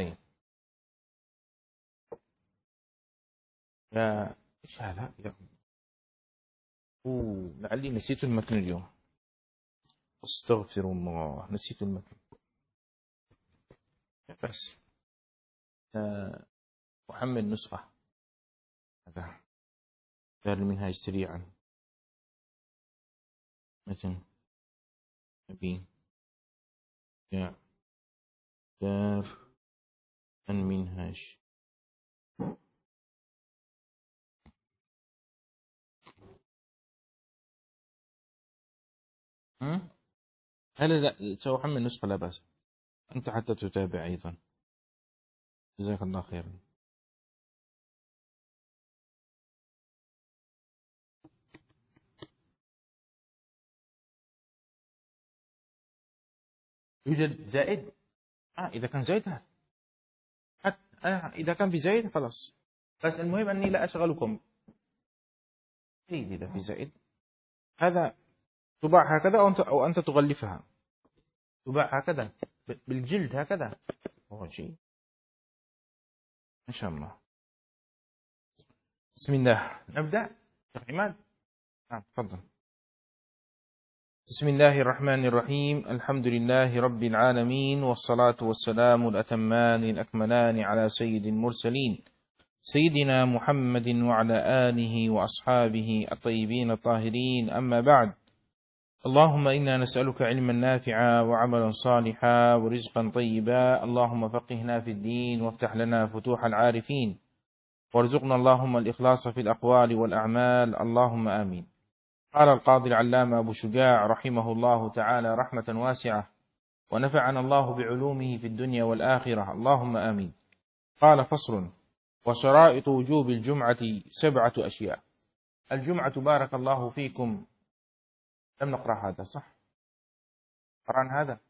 أي. يا إيش هذا يا لعلي نسيت المتن اليوم. استغفر الله، نسيت المتن. بس أحمل نسخة. هذا دار المنهاج سريعا. متن نبي يا دار المنهاج. هل سأحمل نسخة؟ لا بأس، أنت حتى تتابع أيضا. جزاك الله خيرا. يوجد زائد؟ إذا كان زائد إذا كان في زائد خلاص، بس المهم أني لا أشغلكم. إذا في زائد هذا تباع هكذا أو أنت تغلفها. تباع هكذا بالجلد هكذا، هو شيء إن شاء الله. بسم الله، نبدأ. شيخ عماد، تفضل. بسم الله الرحمن الرحيم. الحمد لله رب العالمين، والصلاة والسلام الأتمان الأكملان على سيد المرسلين سيدنا محمد وعلى آله وأصحابه الطيبين الطاهرين. أما بعد، اللهم إنا نسألك علما نافعا وعملا صالحا ورزقا طيبا. اللهم فقهنا في الدين وافتح لنا فتوح العارفين، وارزقنا اللهم الإخلاص في الأقوال والأعمال، اللهم آمين. قال القاضي العلامة أبو شجاع رحمه الله تعالى رحمة واسعة، ونفعنا الله بعلومه في الدنيا والآخرة، اللهم آمين. قال: فصل: وشرائط وجوب الجمعة 7 أشياء. الجمعة بارك الله فيكم، لم نقرأ هذا صح؟ قرأنا هذا.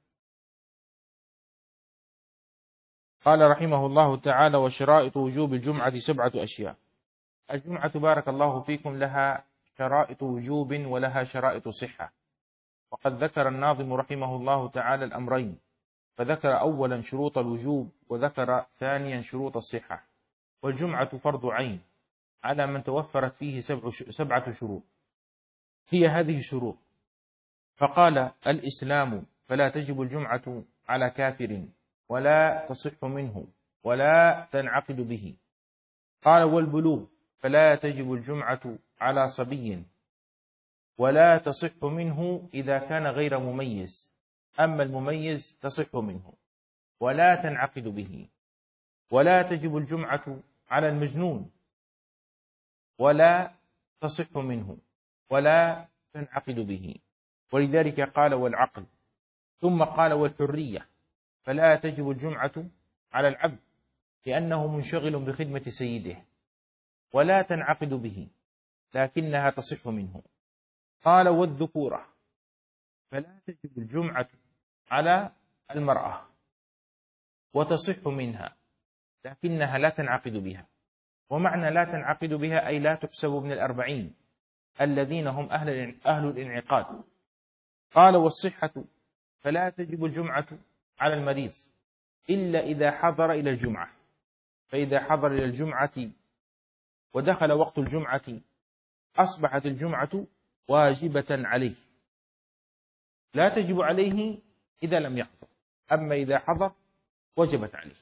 قال رحمه الله تعالى: وشرائط وجوب الجمعة 7 أشياء. الجمعة بارك الله فيكم لها شرائط وجوب ولها شرائط صحة، وقد ذكر الناظم رحمه الله تعالى الأمرين، فذكر أولا شروط الوجوب، وذكر ثانيا شروط الصحة. والجمعة فرض عين على من توفرت فيه 7 شروط. هي هذه الشروط: فقال: الإسلام، فلا تجب الجمعة على كافر ولا تصح منه ولا تنعقد به. قال: والبلوغ، فلا تجب الجمعة على صبي ولا تصح منه إذا كان غير مميز، أما المميز تصح منه ولا تنعقد به. ولا تجب الجمعة على المجنون ولا تصح منه ولا تنعقد به، ولذلك قال: والعقل. ثم قال: والحرية، فلا تجب الجمعة على العبد لأنه منشغل بخدمة سيده، ولا تنعقد به لكنها تصح منه. قال: والذكورة، فلا تجب الجمعة على المرأة وتصح منها لكنها لا تنعقد بها. ومعنى لا تنعقد بها أي لا تحسب من 40 الذين هم أهل الانعقاد. قال: والصحة، فلا تجب الجمعة على المريض إلا إذا حضر إلى الجمعة، فإذا حضر إلى الجمعة ودخل وقت الجمعة أصبحت الجمعة واجبة عليه، لا تجب عليه إذا لم يحضر، أما إذا حضر وجبت عليه.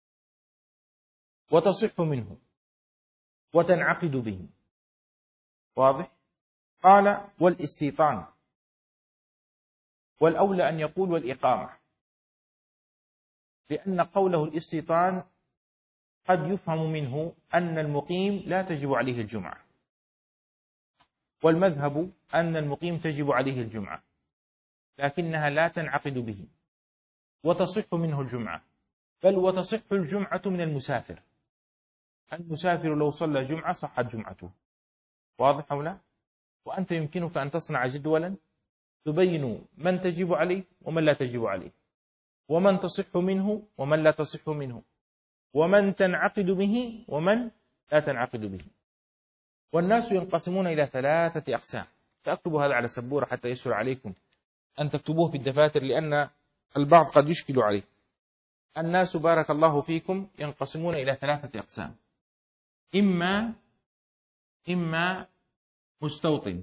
وتصح منه وتنعقد به. واضح؟ قال: والاستيطان، والأولى أن يقول والإقامة، لأن قوله الاستيطان قد يفهم منه أن المقيم لا تجب عليه الجمعة، والمذهب أن المقيم تجب عليه الجمعة لكنها لا تنعقد به، وتصح منه الجمعة، بل وتصح الجمعة من المسافر. المسافر لو صلى جمعة صحت جمعته. واضح أو لا؟ وأنت يمكنك أن تصنع جدولا تبين من تجب عليه ومن لا تجب عليه، ومن تصح منه ومن لا تصح منه، ومن تنعقد به ومن لا تنعقد به. والناس ينقسمون إلى 3 أقسام. فأكتبوا هذا على سبورة حتى يسهل عليكم أن تكتبوه في الدفاتر، لأن البعض قد يشكل عليه. الناس بارك الله فيكم ينقسمون إلى 3 أقسام: إما مستوطن،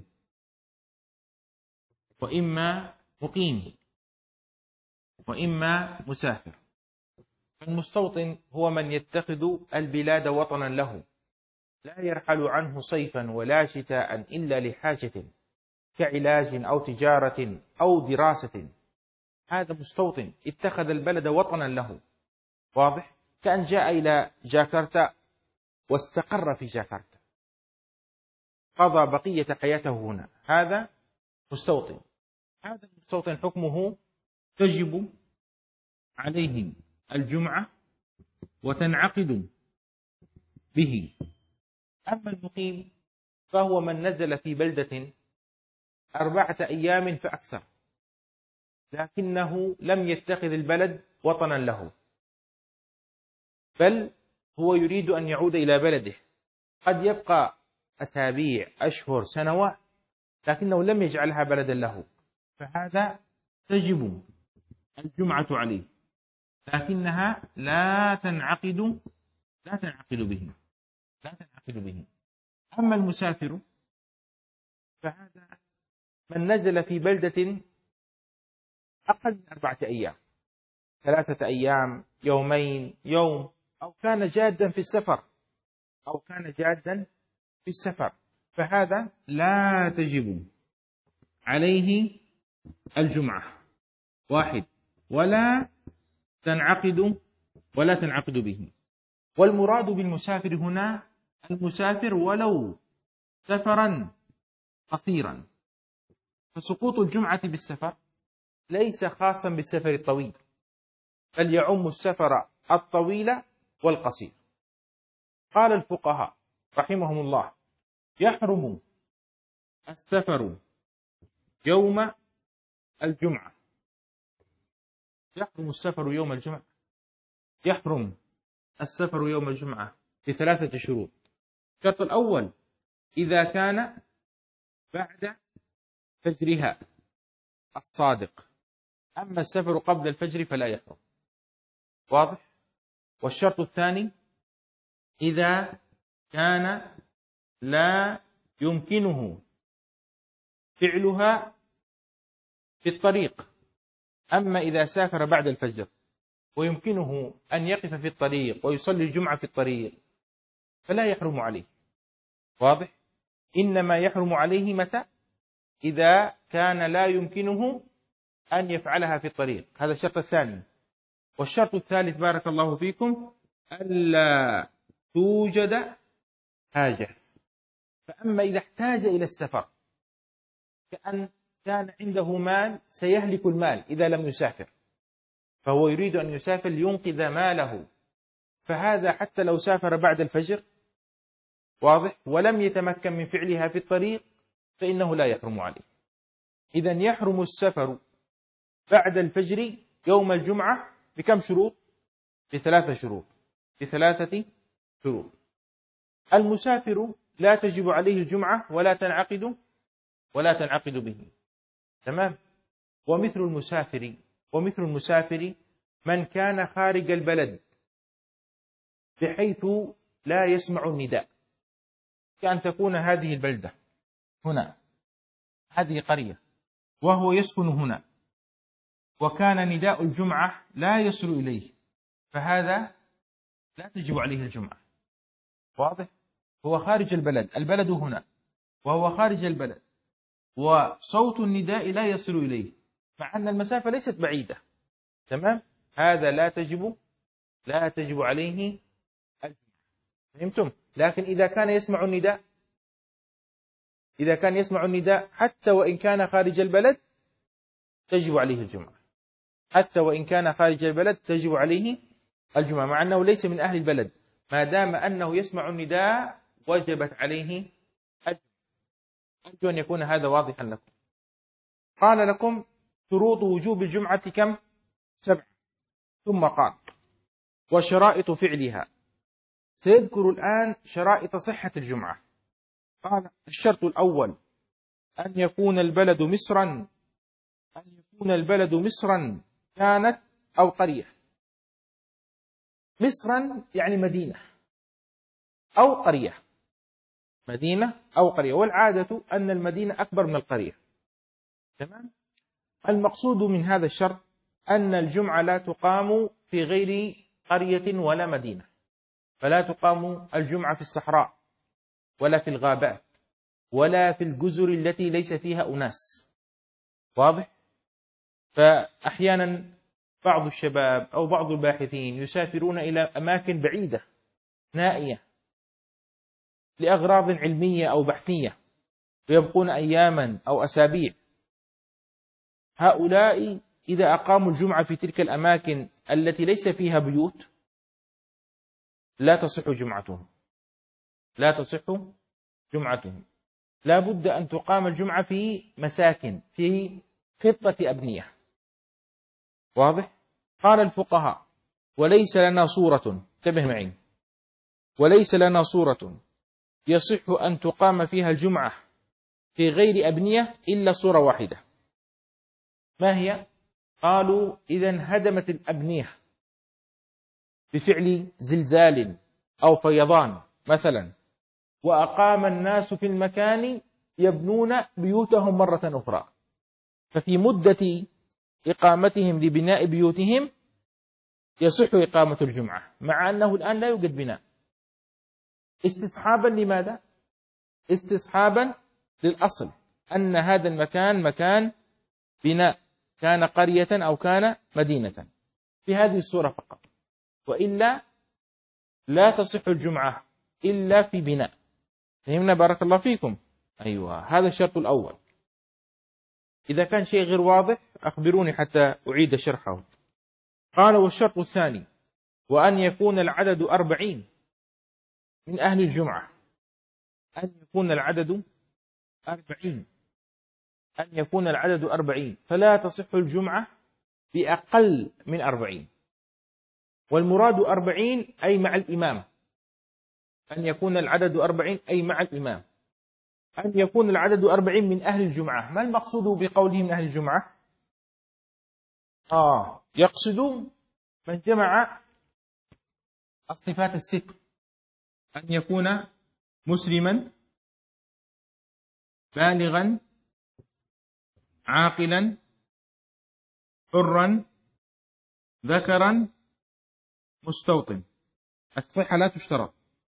وإما مقيم، وإما مسافر. المستوطن هو من يتخذ البلاد وطنا له، لا يرحل عنه صيفا ولا شتاء إلا لحاجة كعلاج أو تجارة أو دراسة. هذا مستوطن اتخذ البلد وطنا له، واضح؟ كأن جاء إلى جاكرتا واستقر في جاكرتا، قضى بقية حياته هنا. هذا مستوطن. هذا المستوطن حكمه تجب عليه الجمعة وتنعقد به. أما المقيم فهو من نزل في بلدة 4 أيام فأكثر، لكنه لم يتخذ البلد وطنا له، بل هو يريد أن يعود إلى بلده. قد يبقى أسابيع، أشهر، سنوات، لكنه لم يجعلها بلدا له، فهذا تجب الجمعة عليه، لكنها لا تنعقد به. أما المسافر فهذا من نزل في بلدة أقل من 4 أيام، 3 أيام، يومين، يوم، أو كان جادا في السفر، فهذا لا تجب عليه الجمعة. 1 ولا تنعقد به. والمراد بالمسافر هنا المسافر ولو سفرا قصيرا، فسقوط الجمعة بالسفر ليس خاصا بالسفر الطويل، بل يعم السفر الطويل والقصير. قال الفقهاء رحمهم الله: يحرم السفر يوم الجمعة. يحرم السفر يوم الجمعة ب3 شروط. الشرط الأول: إذا كان بعد فجرها الصادق، أما السفر قبل الفجر فلا يحرم. واضح؟ والشرط الثاني: إذا كان لا يمكنه فعلها في الطريق، أما إذا سافر بعد الفجر ويمكنه أن يقف في الطريق ويصلي الجمعة في الطريق فلا يحرم عليه. واضح؟ إنما يحرم عليه متى؟ إذا كان لا يمكنه أن يفعلها في الطريق. هذا الشرط الثاني. والشرط الثالث بارك الله فيكم: ألا توجد حاجة. فأما إذا احتاج إلى السفر، كأن كان عنده مال سيهلك المال إذا لم يسافر، فهو يريد أن يسافر لينقذ ماله، فهذا حتى لو سافر بعد الفجر، واضح، ولم يتمكن من فعلها في الطريق فإنه لا يحرم عليه. إذن يحرم السفر بعد الفجر يوم الجمعة بكم شروط؟ ب3 شروط. المسافر لا تجب عليه الجمعة ولا تنعقد به. تمام؟ ومثل المسافر من كان خارج البلد بحيث لا يسمع النداء، كأن تكون هذه البلدة هنا، هذه قرية، وهو يسكن هنا، وكان نداء الجمعة لا يصل إليه، فهذا لا تجب عليه الجمعة. واضح؟ هو خارج البلد هنا، وهو خارج البلد، وصوت النداء لا يصل إليه، مع أن المسافة ليست بعيدة. تمام؟ هذا لا تجب عليه الجمعة. فهمتم؟ لكن إذا كان يسمع النداء حتى وإن كان خارج البلد تجب عليه الجمعة. مع أنه ليس من أهل البلد، ما دام أنه يسمع النداء وجبت عليه الجمعة. أرجو أن يكون هذا واضحا لكم. قال لكم: شروط وجوب الجمعة كم؟ 7. ثم قال: وشرائط فعلها. سيذكر الآن شرائط صحة الجمعة. قال: الشرط الأول: أن يكون البلد مصرا كانت أو قرية. مصرا يعني مدينة أو قرية، مدينة أو قرية، والعادة أن المدينة أكبر من القرية. تمام. المقصود من هذا الشرط أن الجمعة لا تقام في غير قرية ولا مدينة، فلا تقام الجمعة في الصحراء ولا في الغابات ولا في الجزر التي ليس فيها أناس. واضح؟ فأحيانا بعض الشباب أو بعض الباحثين يسافرون إلى أماكن بعيدة نائية لأغراض علمية أو بحثية، ويبقون أياما أو أسابيع. هؤلاء إذا أقاموا الجمعة في تلك الأماكن التي ليس فيها بيوت لا تصح جمعتهم، لا تصح جمعتهم. لا بد أن تقام الجمعة في مساكن، في خطة أبنية. واضح؟ قال الفقهاء: وليس لنا صورة، انتبه معي، وليس لنا صورة يصح أن تقام فيها الجمعة في غير أبنية إلا صورة واحدة. ما هي؟ قالوا: إذا انهدمت الأبنية بفعل زلزال أو فيضان مثلا، وأقام الناس في المكان يبنون بيوتهم مرة أخرى، ففي مدة إقامتهم لبناء بيوتهم يصح إقامة الجمعة، مع أنه الآن لا يوجد بناء. استصحابا لماذا؟ استصحابا للأصل أن هذا المكان مكان بناء، كان قرية أو كان مدينة، في هذه الصورة فقط، وإلا لا تصح الجمعة إلا في بناء. فهمنا؟ بارك الله فيكم. أيوة، هذا الشرط الأول. إذا كان شيء غير واضح أخبروني حتى أعيد شرحه. قال: والشرط الثاني: وأن يكون العدد 40 من أهل الجمعة. أن يكون العدد 40، أن يكون العدد 40، فلا تصح الجمعة بأقل من 40. والمراد 40 أي مع الإمام، أن يكون العدد 40 أي مع الإمام. أن يكون العدد 40 من أهل الجمعة. ما المقصود بقوله من أهل الجمعة؟ يقصد من جمع الصفات الست: أن يكون مسلما بالغا عاقلا حرا ذكرا مستوطن. الصحة لا تشترط.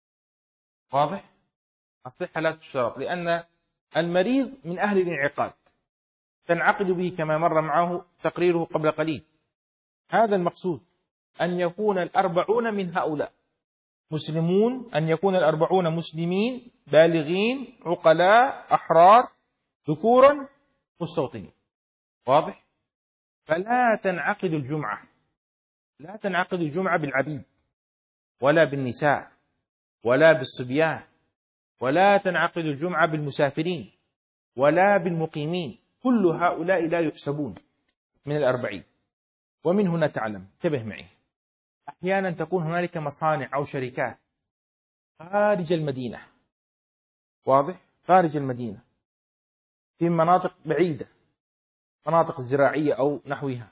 واضح؟ الصحة لا تشترط، لأن المريض من أهل الانعقاد تنعقد به كما مر معه تقريره قبل قليل. هذا المقصود، أن يكون 40 من هؤلاء مسلمون، أن يكون 40 مسلمين بالغين عقلاء أحرار ذكورا مستوطنين. واضح؟ فلا تنعقد الجمعة، لا تنعقد الجمعة بالعبيد ولا بالنساء ولا بالصبيان، ولا تنعقد الجمعة بالمسافرين ولا بالمقيمين. كل هؤلاء لا يحسبون من 40. ومن هنا تعلم، انتبه معي، أحيانا تكون هنالك مصانع أو شركات خارج المدينة. واضح؟ خارج المدينة، في مناطق بعيدة، مناطق زراعية أو نحوها،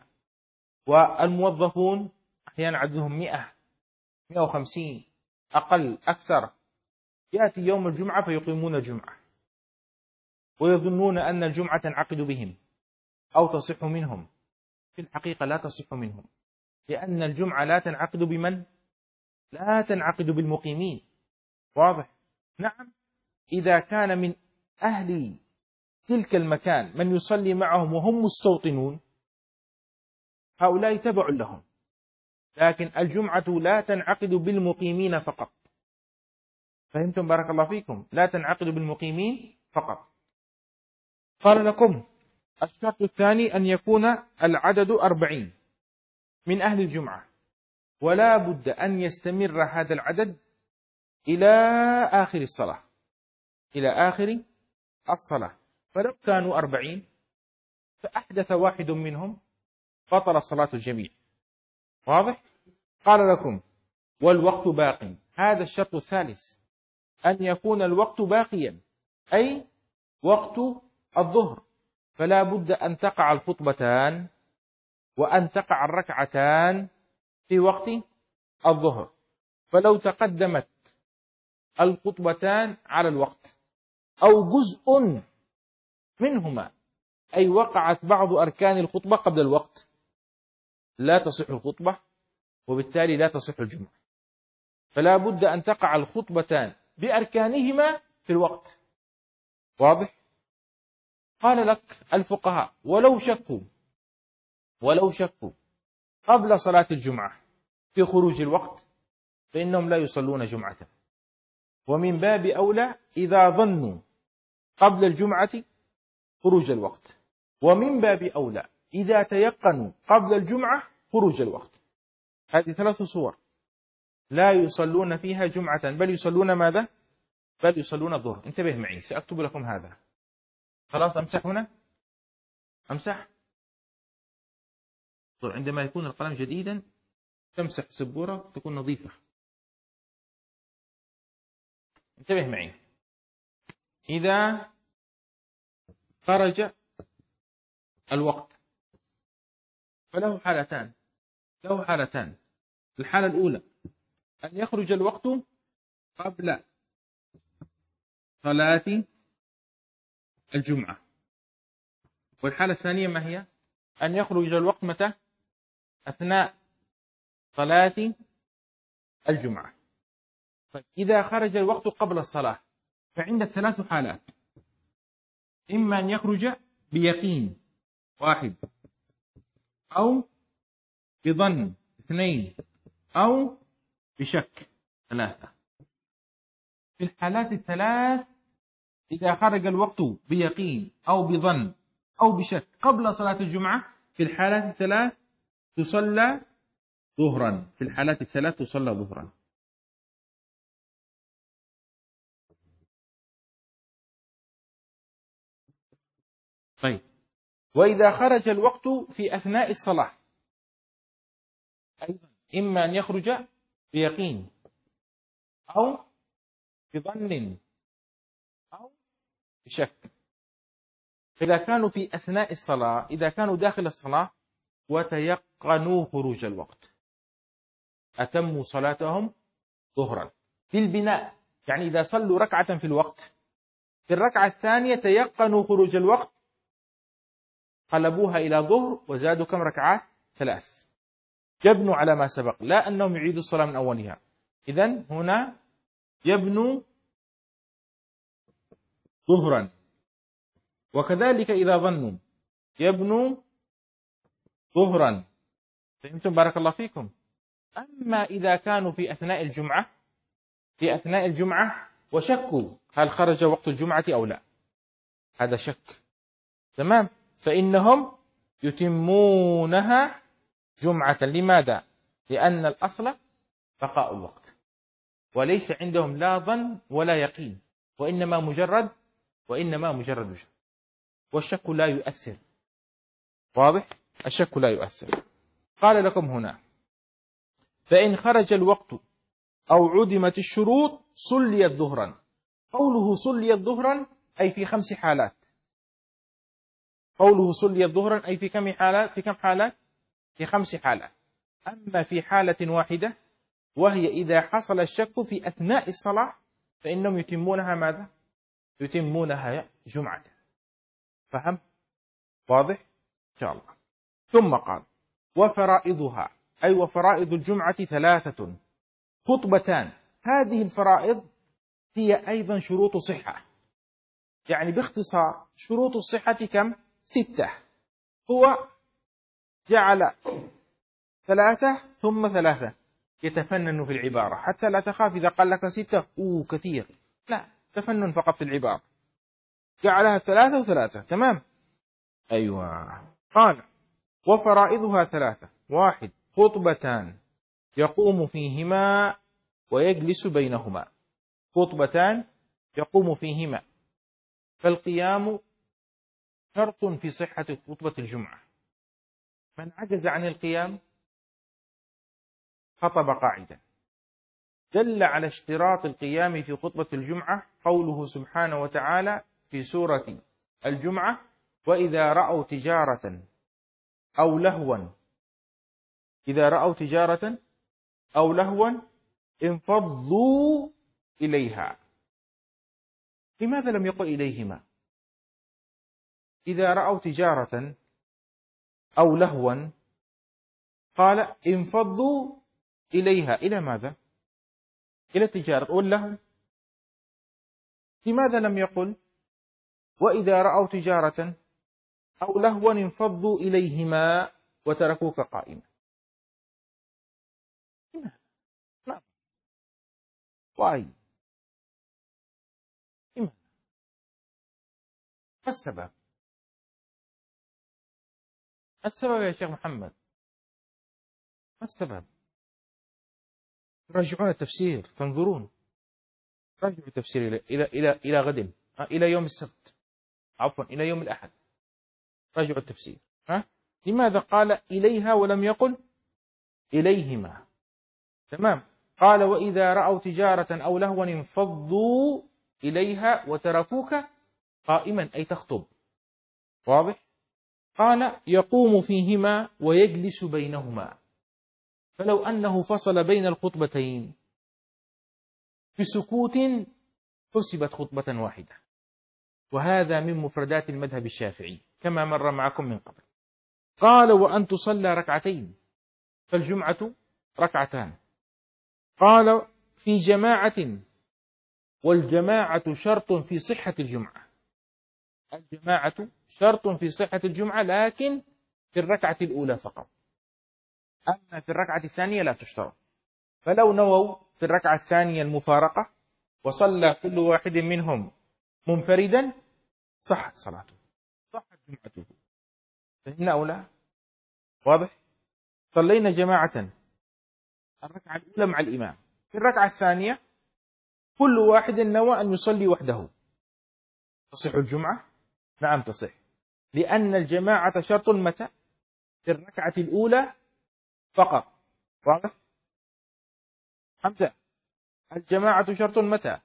والموظفون أحيانا عددهم 100 150 أقل أكثر. يأتي يوم الجمعة فيقيمون الجمعة ويظنون أن الجمعة تنعقد بهم أو تصح منهم. في الحقيقة لا تصح منهم، لأن الجمعة لا تنعقد بمن؟ لا تنعقد بالمقيمين. واضح؟ نعم، إذا كان من أهل تلك المكان من يصلي معهم وهم مستوطنون، هؤلاء تبع لهم، لكن الجمعة لا تنعقد بالمقيمين فقط. فهمتم؟ بارك الله فيكم. لا تنعقد بالمقيمين فقط. قال لكم: الشرط الثاني أن يكون العدد 40 من أهل الجمعة، ولا بد أن يستمر هذا العدد إلى آخر الصلاة، إلى آخر الصلاة. فلو كانوا 40 فأحدث واحد منهم بطل صلاة الجميع. واضح؟ قال لكم: والوقت باق. هذا الشرط الثالث، أن يكون الوقت باقيا، أي وقت الظهر، فلا بد أن تقع الخطبتان وأن تقع الركعتان في وقت الظهر، فلو تقدمت الخطبتان على الوقت أو جزء منهما، أي وقعت بعض أركان الخطبة قبل الوقت، لا تصح الخطبة، وبالتالي لا تصح الجمعة. فلا بد أن تقع الخطبتان بأركانهما في الوقت. واضح؟ قال لك الفقهاء ولو شكوا قبل صلاة الجمعة في خروج الوقت فإنهم لا يصلون جمعة، ومن باب أولى إذا ظنوا قبل الجمعة خروج الوقت، ومن باب أولى إذا تيقنوا قبل الجمعة خروج الوقت. هذه 3 صور لا يصلون فيها جمعة، بل يصلون ماذا؟ بل يصلون الظهر. انتبه معي، سأكتب لكم هذا. خلاص أمسح هنا، أمسح. عندما يكون القلم جديدا تمسح السبورة تكون نظيفة. انتبه معي، إذا خرج الوقت فله حالتان. الحالة الأولى أن يخرج الوقت قبل صلاة الجمعة، والحالة الثانية ما هي؟ أن يخرج الوقت متى؟ أثناء صلاة الجمعة. طيب إذا خرج الوقت قبل الصلاة فعندك 3 حالات: إما أن يخرج بيقين 1، أو بظن 2، أو بشك 3. في الحالات ال3 إذا خرج الوقت بيقين أو بظن أو بشك قبل صلاة الجمعة، في الحالات ال3 تصلى ظهرا. في الحالات ال3 تصلى ظهرا. طيب وإذا خرج الوقت في أثناء الصلاة أيضا، إما أن يخرج بيقين أو بظن أو بشك. إذا كانوا في أثناء الصلاة، إذا كانوا داخل الصلاة وتيقنوا خروج الوقت، أتموا صلاتهم ظهرا بالبناء. يعني إذا صلوا ركعة في الوقت، في الركعة الثانية تيقنوا خروج الوقت، قلبوها إلى ظهر وزادوا كم ركعات؟ 3. يبنوا على ما سبق، لا أنهم يعيدوا الصلاة من أولها. إذن هنا يبنوا ظهرا. وكذلك إذا ظنوا يبنوا ظهرا. فهمتم؟ بارك الله فيكم. أما إذا كانوا في أثناء الجمعة وشكوا هل خرج وقت الجمعة أو لا، هذا شك، تمام، فإنهم يتمونها جمعة. لماذا؟ لأن الأصل بقاء الوقت، وليس عندهم لا ظن ولا يقين، وإنما مجرد شك، والشك لا يؤثر. واضح؟ الشك لا يؤثر. قال لكم هنا: فإن خرج الوقت أو عدمت الشروط صليت ظهرا. قوله صليت ظهرا أي في 5 حالات. قوله صليت ظهرا أي في كم حالات؟ في 5 حالات. أما في حالة واحدة وهي إذا حصل الشك في أثناء الصلاة فإنهم يتمونها ماذا؟ يتمونها جمعة. فهم؟ واضح؟ إن شاء الله. ثم قال: وفرائضها، أي وفرائض الجمعة 3: خطبتان. هذه الفرائض هي أيضا شروط صحة. يعني باختصار شروط الصحة كم؟ 6. هو جعل 3 ثم 3، يتفنن في العبارة حتى لا تخاف إذا قال لك 6 كثير، لا، تفنن فقط في العبارة. جعلها 3 و3، تمام؟ أيوة. قال: وفرائضها 3: 1 خطبتان يقوم فيهما ويجلس بينهما. خطبتان يقوم فيهما، فالقيام شرط في صحة خطبة الجمعة. من عجز عن القيام خطب قاعدا. دل على اشتراط القيام في خطبة الجمعة قوله سبحانه وتعالى في سورة الجمعة: وإذا رأوا تجارة أو لهوا، إذا رأوا تجارة أو لهوا انفضوا إليها. لماذا لم يقل إليهما؟ إذا رأوا تجارة أو لهوا قال انفضوا إليها. إلى ماذا؟ إلى التجارة واللهو. لماذا لم يقل وإذا رأوا تجارة أو لهوا انفضوا إليهما وتركوك قائما؟ لا. واي. ما السبب؟ السبب يا شيخ محمد، ما السبب؟ تراجعون التفسير، تنظرون، راجعوا التفسير إلى غد، إلى يوم السبت، عفوا إلى يوم الأحد، راجعوا التفسير. لماذا قال إليها ولم يقل إليهما؟ تمام. قال وإذا رأوا تجارة أو لهوا انفضوا إليها وتركوك قائما، أي تخطب. واضح؟ قال يقوم فيهما ويجلس بينهما. فلو أنه فصل بين الخطبتين بسكوت حسبت خطبة واحدة، وهذا من مفردات المذهب الشافعي كما مر معكم من قبل. قال وأن تصلى ركعتين، فالجمعة ركعتان. قال في جماعة، والجماعة شرط في صحة الجمعة. الجماعة شرط في صحة الجمعة، لكن في الركعة الأولى فقط، أما في الركعة الثانية لا تشترط. فلو نووا في الركعة الثانية المفارقة وصلى كل واحد منهم منفردا صحت صلاته، صحت جمعته. فهمنا أو لا؟ واضح؟ صلينا جماعة الركعة الأولى مع الإمام، في الركعة الثانية كل واحد نوى أن يصلي وحده، تصح الجمعة؟ نعم تصح، لأن الجماعة شرط متى؟ في الركعة الأولى فقط. واضح؟ حمزة، الجماعة شرط متى؟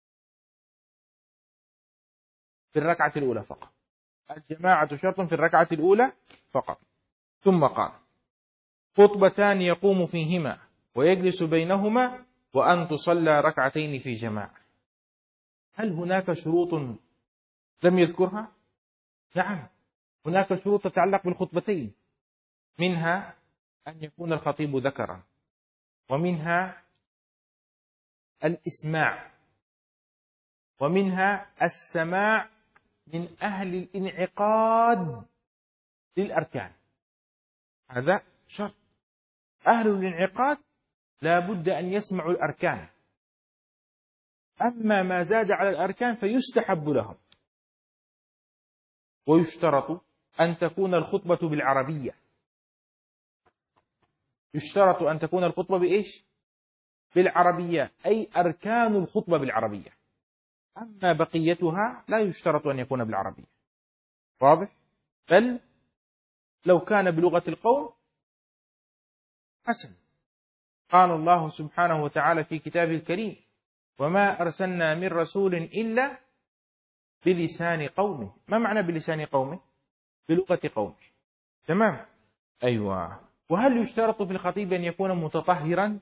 في الركعة الأولى فقط. الجماعة شرط في الركعة الأولى فقط. ثم قال خطبتان يقوم فيهما ويجلس بينهما وأن تصلى ركعتين في جماعة. هل هناك شروط لم يذكرها؟ نعم، هناك شروط تتعلق بالخطبتين، منها أن يكون الخطيب ذكرا، ومنها الإسماع، ومنها السماع من أهل الانعقاد للأركان. هذا شرط، أهل الانعقاد لا بد أن يسمعوا الأركان، أما ما زاد على الأركان فيستحب لهم. ويشترط أن تكون الخطبة بالعربية. يشترط أن تكون الخطبة بإيش؟ بالعربية، أي أركان الخطبة بالعربية، أما بقيتها لا يشترط أن يكون بالعربية. واضح؟ بل لو كان بلغة القوم حسن. قال الله سبحانه وتعالى في كتابه الكريم وما أرسلنا من رسول إلا بلسان قومه. ما معنى بلسان قومه؟ بلغة قومه. تمام؟ أيوة. وهل يشترط في الخطيب أن يكون متطهرا؟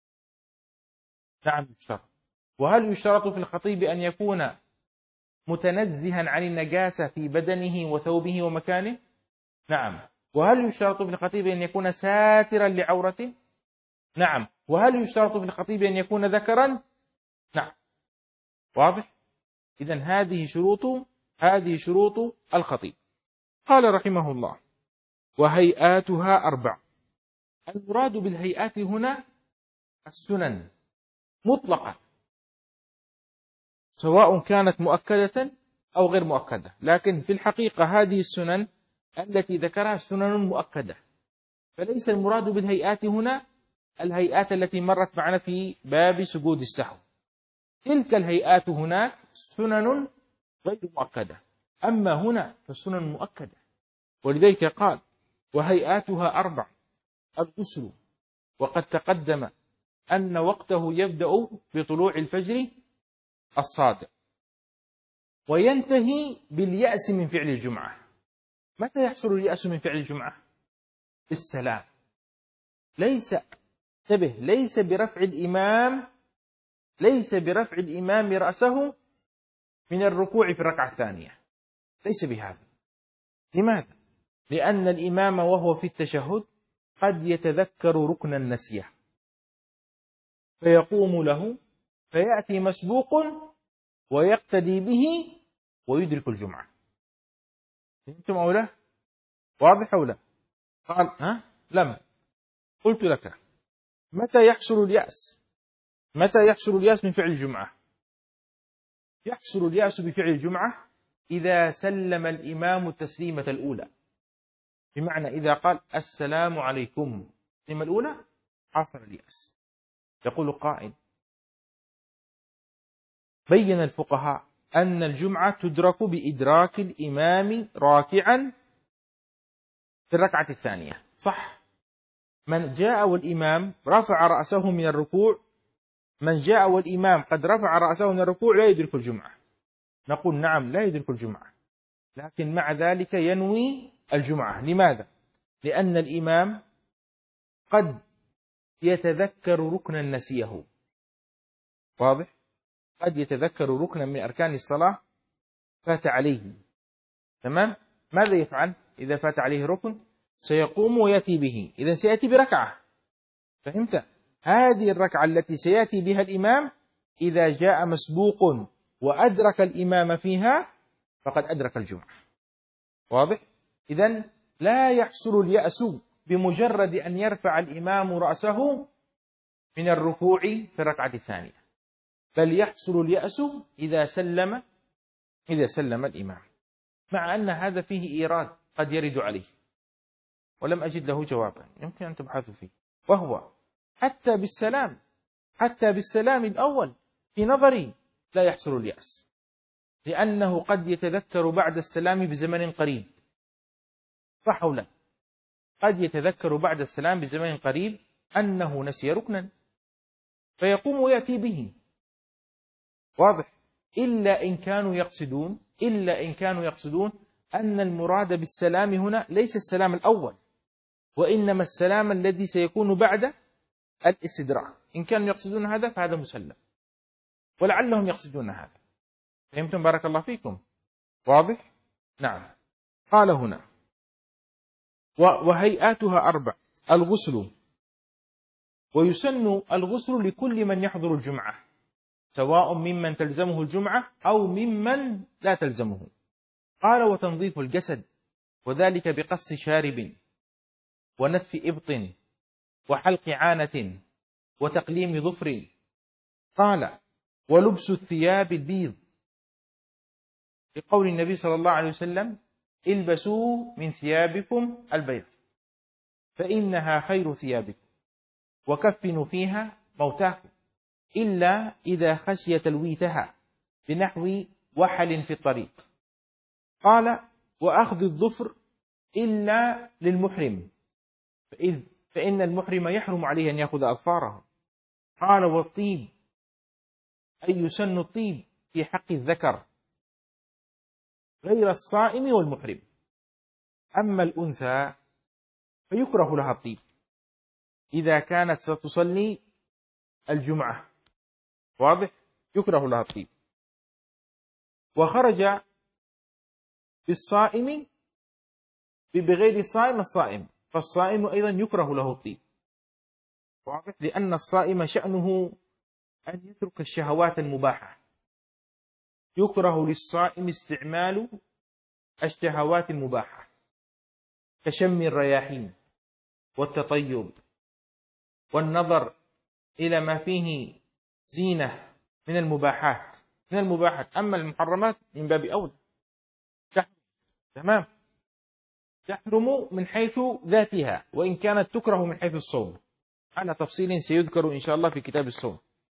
نعم يشترط. وهل يشترط في الخطيب أن يكون متنزها عن النجاسة في بدنه وثوبه ومكانه؟ نعم. وهل يشترط في الخطيب أن يكون ساترا لعورته؟ نعم. وهل يشترط في الخطيب أن يكون ذكرا؟ نعم. واضح؟ إذن هذه شروط الخطيب. قال رحمه الله وهيئاتها 4. المراد بالهيئات هنا السنن مطلقة، سواء كانت مؤكدة أو غير مؤكدة، لكن في الحقيقة هذه السنن التي ذكرها سنن مؤكدة، فليس المراد بالهيئات هنا الهيئات التي مرت معنا في باب سجود السهو. تلك الهيئات هناك سنن غير مؤكدة، أما هنا فالسنن مؤكدة. ولذلك قال وهيئاتها 4. الغسل، وقد تقدم أن وقته يبدأ بطلوع الفجر الصادق وينتهي باليأس من فعل الجمعة. متى يحصل اليأس من فعل الجمعة؟ السلام. ليس انتبه، ليس برفع الإمام رأسه من الركوع في الركعة الثانية، ليس بهذا. لماذا؟ لأن الإمام وهو في التشهد قد يتذكر ركنا نسيه فيقوم له فيأتي مسبوق ويقتدي به ويدرك الجمعة. فهمتم أو لا؟ واضح أو لا؟ قال لم. قلت لك متى يحصل اليأس من فعل الجمعة؟ يحصل اليأس بفعل الجمعة إذا سلم الإمام التسليمة الأولى، بمعنى إذا قال السلام عليكم التسليمة الأولى حصل اليأس. يقول قائل: بين الفقهاء أن الجمعة تدرك بإدراك الإمام راكعا في الركعة الثانية. صح، من جاء والإمام رفع رأسه من الركوع، من جاء والإمام قد رفع رأسه من الركوع لا يدرك الجمعة. نقول نعم لا يدرك الجمعة، لكن مع ذلك ينوي الجمعة. لماذا؟ لأن الإمام قد يتذكر ركنا نسيه. واضح؟ قد يتذكر ركنا من أركان الصلاة فات عليه. تمام؟ ماذا يفعل إذا فات عليه ركن؟ سيقوم ويأتي به، إذن سيأتي بركعة. فهمت؟ هذه الركعة التي سيأتي بها الإمام إذا جاء مسبوق وأدرك الإمام فيها فقد أدرك الجمعة. واضح؟ إذن لا يحصل اليأس بمجرد أن يرفع الإمام رأسه من الركوع في الركعة الثانية، بل يحصل اليأس إذا سلم الإمام، مع أن هذا فيه إيراد قد يرد عليه ولم أجد له جوابا، يمكن أن تبحثوا فيه، وهو حتى بالسلام الأول في نظري لا يحصل اليأس، لأنه قد يتذكر بعد السلام بزمن قريب. صح أو لا؟ قد يتذكر بعد السلام بزمن قريب أنه نسي ركنا فيقوم ويأتي به. واضح؟ إلا إن كانوا يقصدون أن المراد بالسلام هنا ليس السلام الأول، وإنما السلام الذي سيكون بعد الاستدراك. إن كانوا يقصدون هذا فهذا مسلم، ولعلهم يقصدون هذا. فهمتم؟ بارك الله فيكم. واضح؟ نعم. قال هنا: وهيئاتها 4: الغسل، ويسن الغسل لكل من يحضر الجمعة، سواء ممن تلزمه الجمعة أو ممن لا تلزمه. قال: وتنظيف الجسد، وذلك بقص شارب ونتف إبط وحلق عانة وتقليم ظفر. قال: ولبس الثياب البيض، لقول النبي صلى الله عليه وسلم: البسوا من ثيابكم البيض فإنها خير ثيابكم، وكفنوا فيها موتاكم، إلا إذا خشي تلويثها بنحو وحل في الطريق. قال: وأخذ الظفر إلا للمحرم، فإن المحرم يحرم عليه أن يأخذ أظفاره. قال: والطيب، أي يسن الطيب في حق الذكر غير الصائم والمحرم. أما الأنثى فيكره لها الطيب إذا كانت ستصلي الجمعة. واضح؟ يكره لها الطيب. وخرج بالصائم بغير الصائم، فالصائم أيضا يكره له الطيب. واضح؟ لأن الصائم شأنه أن يترك الشهوات المباحة. يكره للصائم استعمال الشهوات المباحة كشم الرياحين والتطيب والنظر إلى ما فيه زينة من المباحات. أما المحرمات من باب أولى تمام، تحرم من حيث ذاتها، وإن كانت تكره من حيث الصوم، على تفصيل سيذكر إن شاء الله في كتاب الصوم.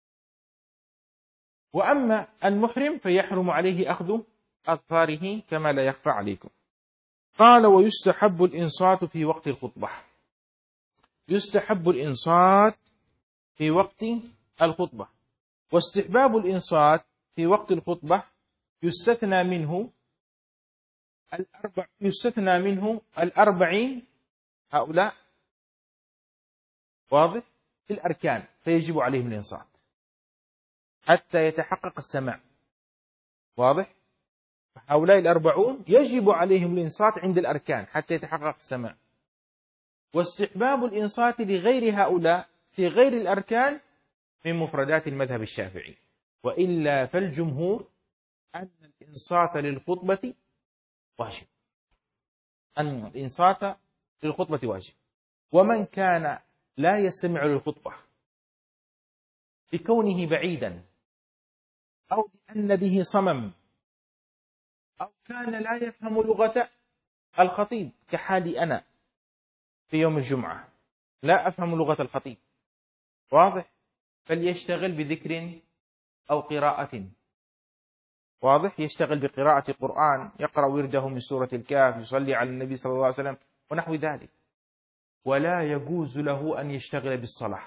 وأما المحرم فيحرم عليه أخذ أظفاره كما لا يخفى عليكم. قال: ويستحب الإنصات في وقت الخطبة. يستحب الإنصات في وقت الخطبة. واستحباب الإنصات في وقت الخطبة يستثنى منه الأربعين هؤلاء. واضح؟ في الأركان فيجب عليهم الإنصات حتى يتحقق السماع. واضح؟ هؤلاء الأربعون يجب عليهم الإنصات عند الأركان حتى يتحقق السماع. واستحباب الإنصات لغير هؤلاء في غير الأركان من مفردات المذهب الشافعي، وإلا فالجمهور أن الإنصات للخطبة واجب، أن الإنصات للخطبة واجب. ومن كان لا يستمع للخطبة لكونه بعيدا أو لأن به صمم أو كان لا يفهم لغة الخطيب كحالي أنا في يوم الجمعة لا أفهم لغة الخطيب، واضح؟ فليشتغل بذكر أو قراءة، واضح؟ يشتغل بقراءة قرآن، يقرأ ورده من سورة الكهف، يصلي على النبي صلى الله عليه وسلم ونحو ذلك. ولا يجوز له أن يشتغل بالصلاة،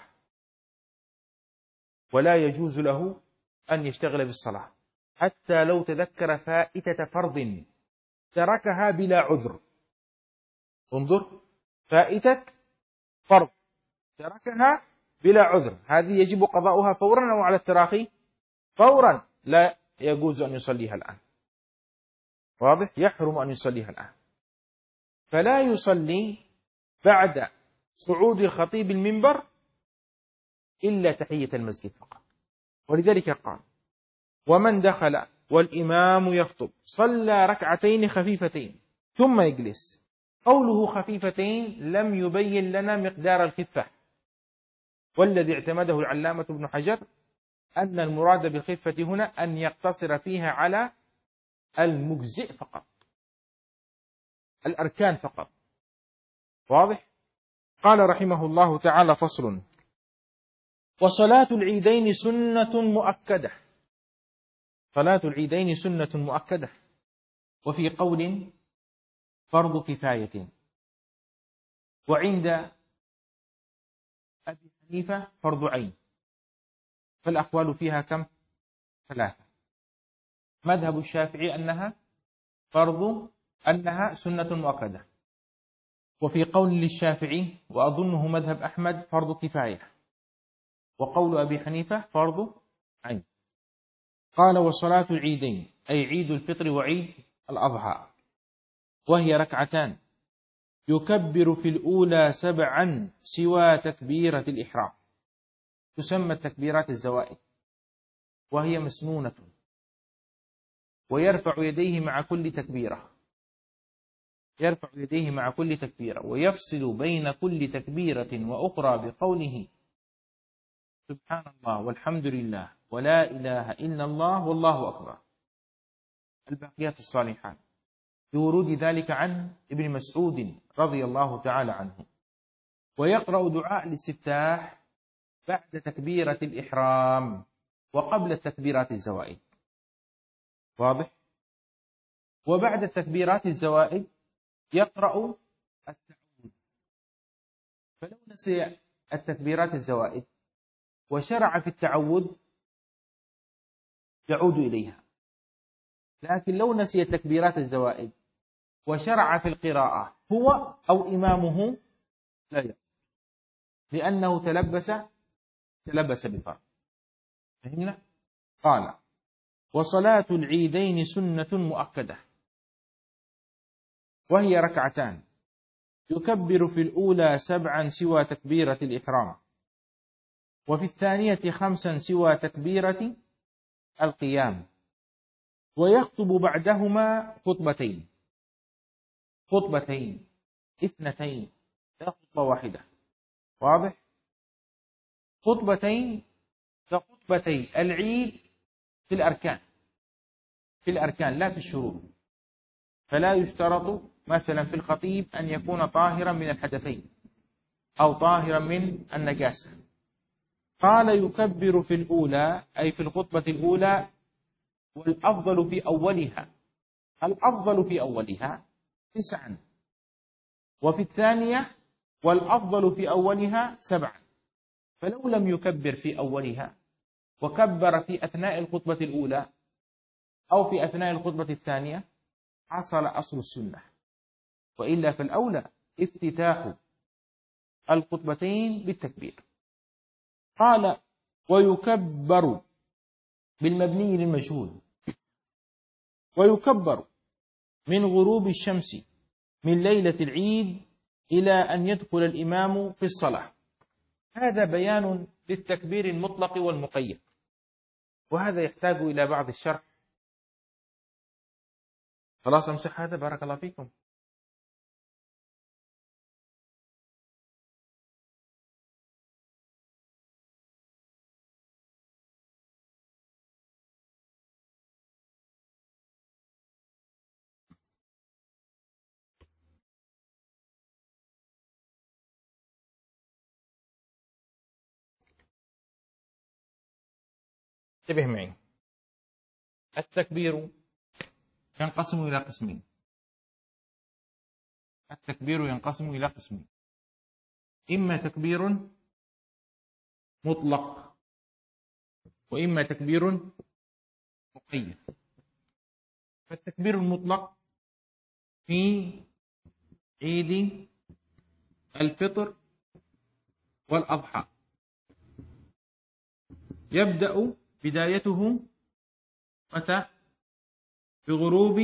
ولا يجوز له أن يشتغل بالصلاة حتى لو تذكر فائتة فرض تركها بلا عذر. انظر، فائتة فرض تركها بلا عذر، هذه يجب قضاؤها فورا أو على التراخي؟ فورا، لا يجوز أن يصليها الآن، واضح؟ يحرم أن يصليها الآن. فلا يصلي بعد صعود الخطيب المنبر إلا تحية المسجد فقط. ولذلك قال: ومن دخل والإمام يخطب صلى ركعتين خفيفتين ثم يجلس. قوله خفيفتين لم يبين لنا مقدار الخفة، والذي اعتمده العلامة ابن حجر أن المراد بالخفة هنا أن يقتصر فيها على المجزئ فقط، الأركان فقط، واضح؟ قال رحمه الله تعالى: فصل: وصلاة العيدين سنة مؤكدة. صلاة العيدين سنة مؤكدة، وفي قول فرض كفاية، وعند أبي حنيفة فرض عين. فالأقوال فيها كم؟ 3. مذهب الشافعي أنها سنة مؤكدة، وفي قول للشافعي وأظنه مذهب أحمد فرض كفاية، وقول أبي حنيفة فرض عين. قال: وصلاة العيدين أي عيد الفطر وعيد الأضحى، وهي ركعتان يكبر في الأولى 7 سوى تكبيرة الإحرام، تسمى التكبيرات الزوائد، وهي مسنونة، ويرفع يديه مع كل تكبيرة، يرفع يديه مع كل تكبيرة، ويفصل بين كل تكبيرة وأخرى بقوله: سبحان الله والحمد لله ولا إله إلا الله والله أكبر، الباقيات الصالحات، بورود ذلك عن ابن مسعود رضي الله تعالى عنه. ويقرأ دعاء الاستفتاح بعد تكبيرة الإحرام وقبل التكبيرات الزوائد، واضح؟ وبعد التكبيرات الزوائد يقرأ التعوذ. فلو نسي التكبيرات الزوائد وشرع في التعوذ يعود إليها، لكن لو نسي التكبيرات الزوائد وشرع في القراءة هو أو إمامه لا يعود، لأنه تلبس بفرض. فهمنا؟ قال: وصلاة العيدين سنة مؤكدة، وهي ركعتان يكبر في الأولى 7 سوى تكبيرة الإحرام، وفي الثانية 5 سوى تكبيرة القيام، ويخطب بعدهما خطبتين 2، لا خطبة واحدة، واضح؟ خطبتين كخطبتي العيد في الأركان لا في الشروط. فلا يشترط مثلا في الخطيب أن يكون طاهرا من الحدثين أو طاهرا من النجاسة. قال: يكبر في الأولى أي في الخطبة الأولى، والأفضل في أولها، الأفضل في أولها 9، وفي الثانية والأفضل في أولها 7. فلو لم يكبر في أولها وكبر في أثناء الخطبة الأولى أو في أثناء الخطبة الثانية حصل أصل السنة، وإلا فالأولى افتتاح الخطبتين بالتكبير. قال ويكبر بالمبني للمجهول، ويكبر من غروب الشمس من ليلة العيد إلى أن يدخل الإمام في الصلاة. هذا بيان للتكبير المطلق والمقيد، وهذا يحتاج إلى بعض الشرح. خلاص أمسح هذا، بارك الله فيكم. انتبه معي، التكبير ينقسم إلى قسمين. التكبير ينقسم إلى قسمين، إما تكبير مطلق وإما تكبير مقيد. فالتكبير المطلق في عيد الفطر والأضحى يبدأ بدايته متى؟ بغروب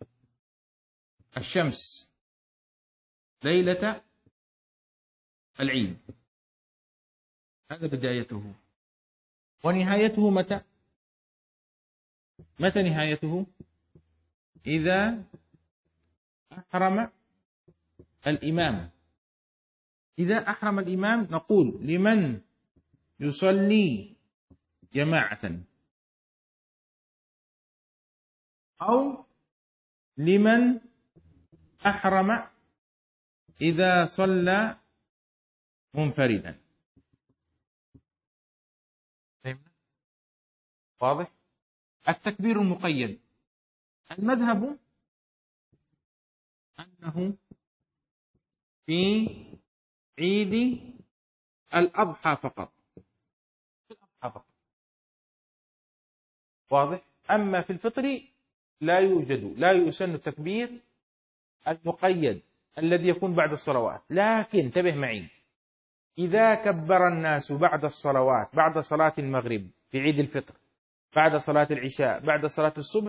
الشمس ليلة العيد، هذا بدايته. ونهايته متى؟ متى نهايته؟ إذا أحرم الإمام. إذا أحرم الإمام نقول لمن يصلي جماعة أو لمن أحرم إذا صلى منفردا. واضح؟ التكبير المقيد المذهب أنه في عيد الأضحى فقط. واضح؟ أما في الفطر لا يسن التكبير المقيد الذي يكون بعد الصلوات. لكن انتبه معي، إذا كبر الناس بعد الصلوات، بعد صلاة المغرب في عيد الفطر، بعد صلاة العشاء، بعد صلاة الصبح،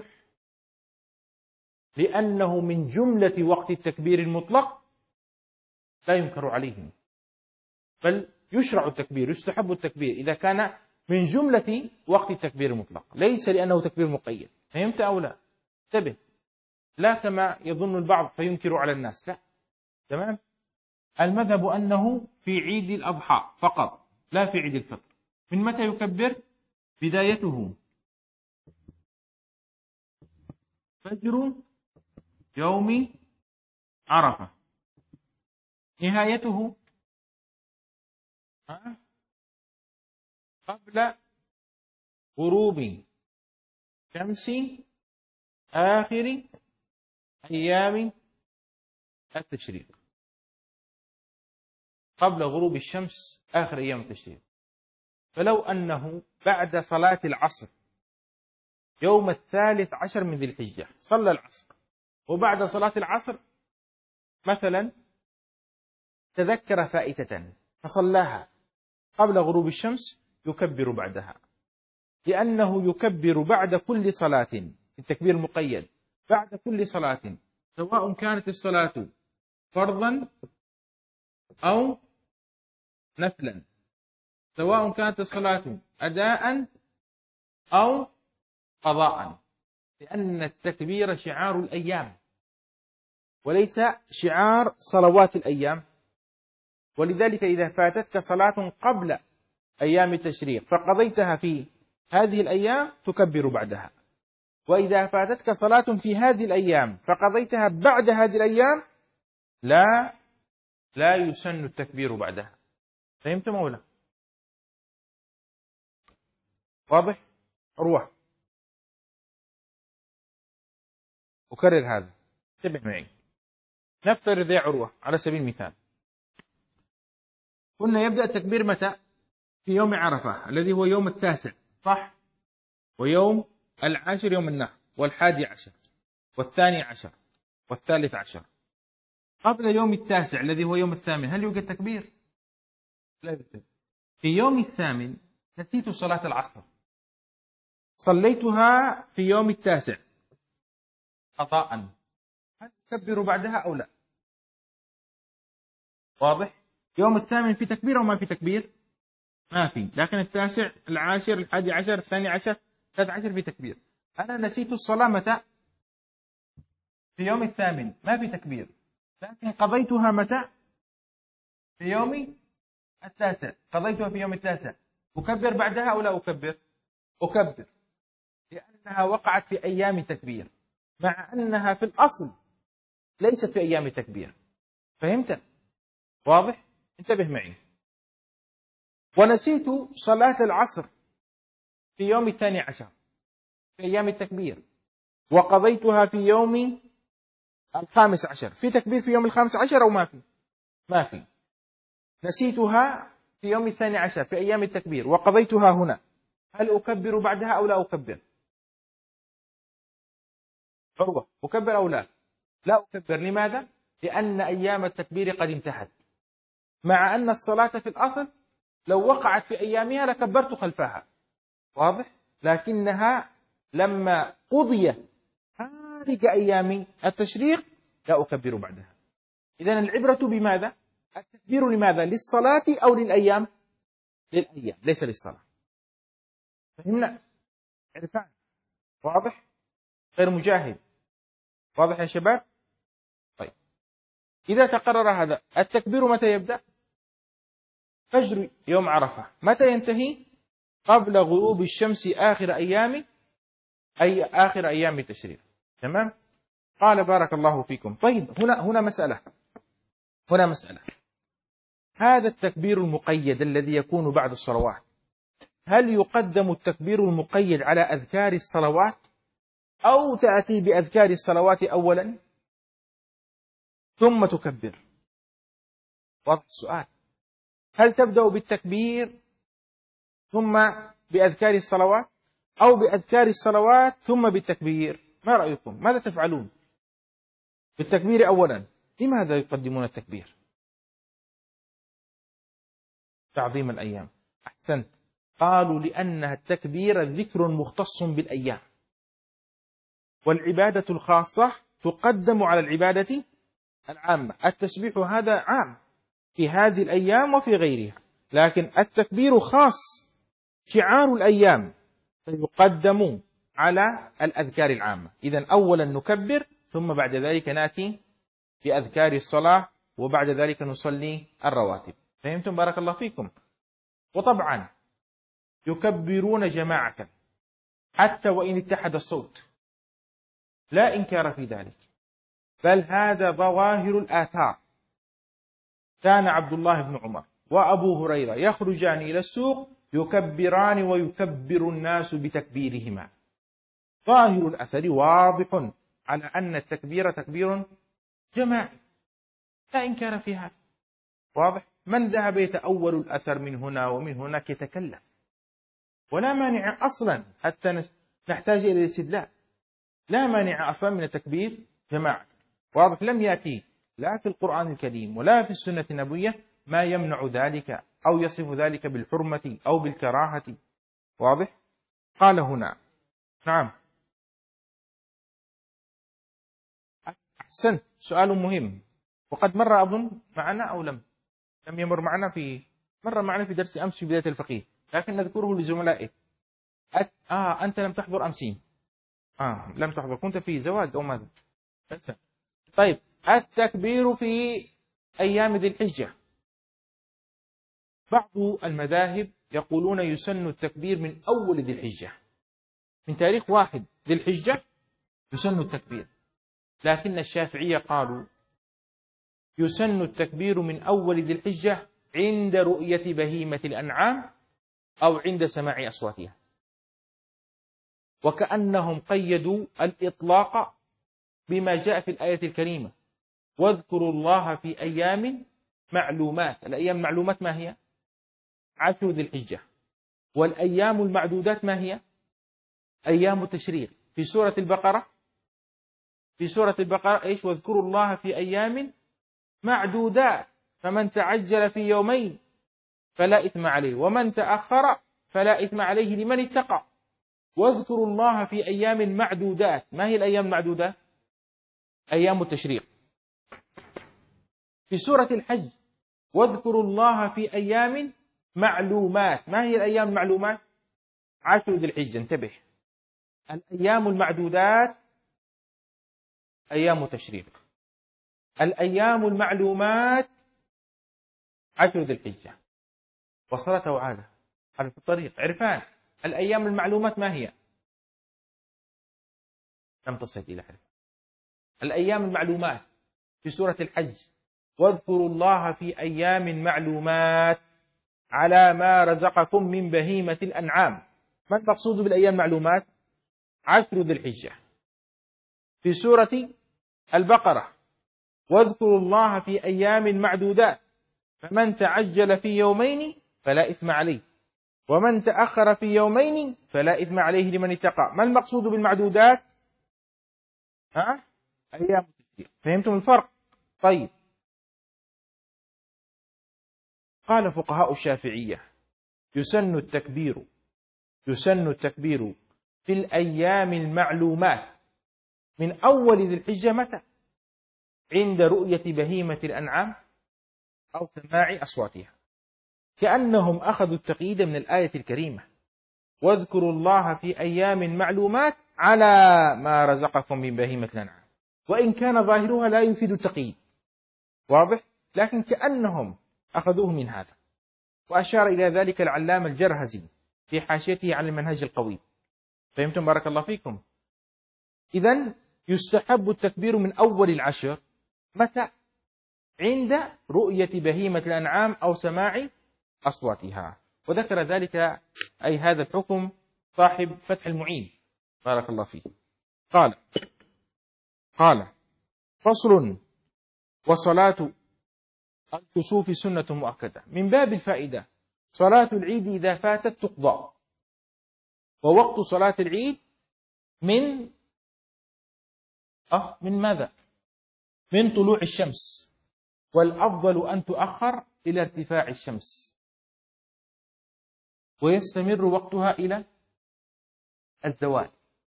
لأنه من جملة وقت التكبير المطلق، لا ينكر عليهم، بل يشرع التكبير، يستحب التكبير إذا كان من جملة وقت التكبير المطلق، ليس لأنه تكبير مقيد. فهمت أو لا؟ انتبه، لا كما يظن البعض فينكر على الناس، لا. تمام؟ المذهب أنه في عيد الأضحى فقط، لا في عيد الفطر. من متى يكبر؟ بدايته فجر يوم عرفة، نهايته قبل غروب شمس آخر أيام التشريق. قبل غروب الشمس آخر أيام التشريق. فلو أنه بعد صلاة العصر يوم 13 من ذي الحجة صلى العصر، وبعد صلاة العصر مثلا تذكر فائتة فصلاها قبل غروب الشمس، يكبر بعدها، لأنه يكبر بعد كل صلاة في التكبير المقيد، بعد كل صلاة، سواء كانت الصلاة فرضا أو نفلا، سواء كانت الصلاة أداء أو قضاء، لأن التكبير شعار الأيام وليس شعار صلوات الأيام. ولذلك إذا فاتتك صلاة قبل أيام التشريق فقضيتها في هذه الأيام تكبر بعدها، وإذا فاتتك صلاة في هذه الأيام فقضيتها بعد هذه الأيام لا يسن التكبير بعدها. فهمت مولا؟ واضح؟ أروح أكرر هذا، انتبه معي. نفترض يا عروة على سبيل المثال، قلنا يبدأ التكبير متى؟ في يوم عرفة الذي هو يوم 9، صح؟ ويوم 10 يوم النحر، 11 و12 و13. قبل يوم 9 الذي هو يوم 8 هل يوجد تكبير؟ لا يوجد. في يوم الثامن نسيت صلاة العصر، صليتها في يوم التاسع خطأ، هل أكبر بعدها أو لا؟ واضح؟ يوم الثامن في تكبير أو ما في تكبير؟ ما في، لكن التاسع، العاشر، الحادي عشر، الثاني عشر، 13 في تكبير. أنا نسيت الصلاة متى؟ في يوم الثامن، ما في تكبير، لكن قضيتها متى؟ في يوم التاسع، قضيتها في يوم التاسع، أكبر بعدها أو لا أكبر؟ أكبر، لأنها وقعت في أيام تكبير، مع أنها في الأصل ليست في أيام تكبير. فهمت؟ واضح؟ انتبه معي. ونسيت صلاة العصر في يوم الثاني عشر في أيام التكبير، وقضيتها في يوم الخامس عشر، في تكبير في يوم الخامس عشر أو ما في؟ ما في. نسيتها في يوم الثاني عشر في أيام التكبير وقضيتها هنا، هل أكبر بعدها أو لا أكبر؟ عروة، أكبر أو لا؟ لا أكبر. لماذا؟ لأن أيام التكبير قد انتهت، مع أن الصلاة في الأصل لو وقعت في أيامها لكبرت خلفها. واضح؟ لكنها لما قضيت خارج أيام التشريق لا أكبر بعدها. إذن العبرة بماذا؟ التكبير لماذا؟ للصلاة أو للأيام؟ للأيام، ليس للصلاة. فهمنا؟ عرفان؟ واضح؟ غير مجاهد؟ واضح يا شباب؟ طيب، إذا تقرر هذا، التكبير متى يبدأ؟ فجر يوم عرفة. متى ينتهي؟ قبل غروب الشمس آخر أيام التشريق. تمام؟ قال بارك الله فيكم. طيب، هنا مسألة. هذا التكبير المقيد الذي يكون بعد الصلوات، هل يقدم التكبير المقيد على أذكار الصلوات أو تأتي بأذكار الصلوات أولا ثم تكبر؟ واضح السؤال. هل تبدأ بالتكبير ثم بأذكار الصلوات أو بأذكار الصلوات ثم بالتكبير؟ ما رأيكم؟ ماذا تفعلون؟ بالتكبير أولا. لماذا يقدمون التكبير؟ تعظيم الأيام. أحسنت. قالوا لأنها التكبير ذكر مختص بالأيام، والعبادة الخاصة تقدم على العبادة العامة. التسبيح هذا عام في هذه الأيام وفي غيرها، لكن التكبير خاص، شعار الأيام، فيقدم على الأذكار العامة. إذن أولا نكبر، ثم بعد ذلك نأتي بأذكار الصلاة، وبعد ذلك نصلي الرواتب. فهمتم؟ بارك الله فيكم. وطبعا يكبرون جماعة حتى وإن اتحد الصوت، لا إنكار في ذلك، بل هذا ظواهر الآثار. كان عبد الله بن عمر وأبو هريرة يخرجان إلى السوق يكبران ويكبر الناس بتكبيرهما. ظاهر الأثر واضح على أن التكبير تكبير جماعي، لا إنكار في هذا. واضح؟ من ذهب يتأول الأثر من هنا ومن هناك يتكلف، ولا مانع أصلا حتى نحتاج إلى الاستدلال. لا مانع أصلا من التكبير جماعة. واضح؟ لم يأتي لا في القرآن الكريم ولا في السنة النبوية ما يمنع ذلك أو يصف ذلك بالحرمة أو بالكراهة. واضح؟ قال هنا نعم. أحسنت، سؤال مهم، وقد مر أظن معنا أو لم يمر معنا مر معنا في درس أمس في بداية الفقيه، لكن نذكره لزملائك. أنت لم تحضر أمسين. لم تحضر، كنت في زواج أو ماذا؟ طيب، التكبير في أيام ذي الحجة. بعض المذاهب يقولون يسن التكبير من أول ذي الحجة، من تاريخ 1 ذي الحجة يسن التكبير، لكن الشافعية قالوا يسن التكبير من أول ذي الحجة عند رؤية بهيمة الأنعام أو عند سماع أصواتها، وكأنهم قيدوا الإطلاق بما جاء في الآية الكريمة: واذكروا الله في أيام معلومات. الأيام معلومات ما هي؟ 10 ذي الحجة. والأيام المعدودات ما هي؟ أيام التشريق. في سورة البقرة إيش؟ واذكروا الله في أيام معدودات، فمن تعجل في يومين فلا إثم عليه، ومن تأخر فلا إثم عليه لمن اتقى. واذكروا الله في أيام معدودات. ما هي الأيام المعدودات؟ أيام التشريق. في سورة الحج واذكروا الله في أيام معلومات. ما هي الأيام المعلومات؟ 10 ذي الحجة. انتبه، الأيام المعدودات أيام التشريق، الأيام المعلومات 10 ذي الحجة. وصلت وعادة على في الطريق عرفان. الأيام المعلومات ما هي؟ لم تصل إلى عرفان. الأيام المعلومات في سورة الحج واذكروا الله في أيام معلومات على ما رزقكم من بهيمة الأنعام. ما المقصود بالأيام المعلومات؟ 10 ذي الحجة. في سورة البقرة واذكروا الله في أيام معدودات فمن تعجل في يومين فلا إثم عليه ومن تأخر في يومين فلا إثم عليه لمن اتقى. ما المقصود بالمعدودات؟ أيام التشريق. فهمتم الفرق؟ طيب، قال فقهاء الشافعية يسن التكبير في الأيام المعلومات من أول ذي الحجة. متى؟ عند رؤية بهيمة الأنعام أو سماع أصواتها. كأنهم أخذوا التقييد من الآية الكريمة واذكروا الله في أيام معلومات على ما رزقكم من بهيمة الأنعام، وإن كان ظاهرها لا يفيد التقييد، واضح؟ لكن كأنهم أخذوه من هذا. وأشار إلى ذلك العلامة الجرهزي في حاشيته على المنهج القويم. فهمتم بارك الله فيكم؟ إذن يستحب التكبير من أول العشر. متى؟ عند رؤية بهيمة الأنعام أو سماع أصواتها. وذكر ذلك أي هذا الحكم صاحب فتح المعين بارك الله فيه. قال فصل: وصلاة الكسوف سنة مؤكدة. من باب الفائدة، صلاة العيد إذا فاتت تقضى، ووقت صلاة العيد من ماذا؟ من طلوع الشمس، والأفضل أن تؤخر إلى ارتفاع الشمس، ويستمر وقتها إلى الزوال.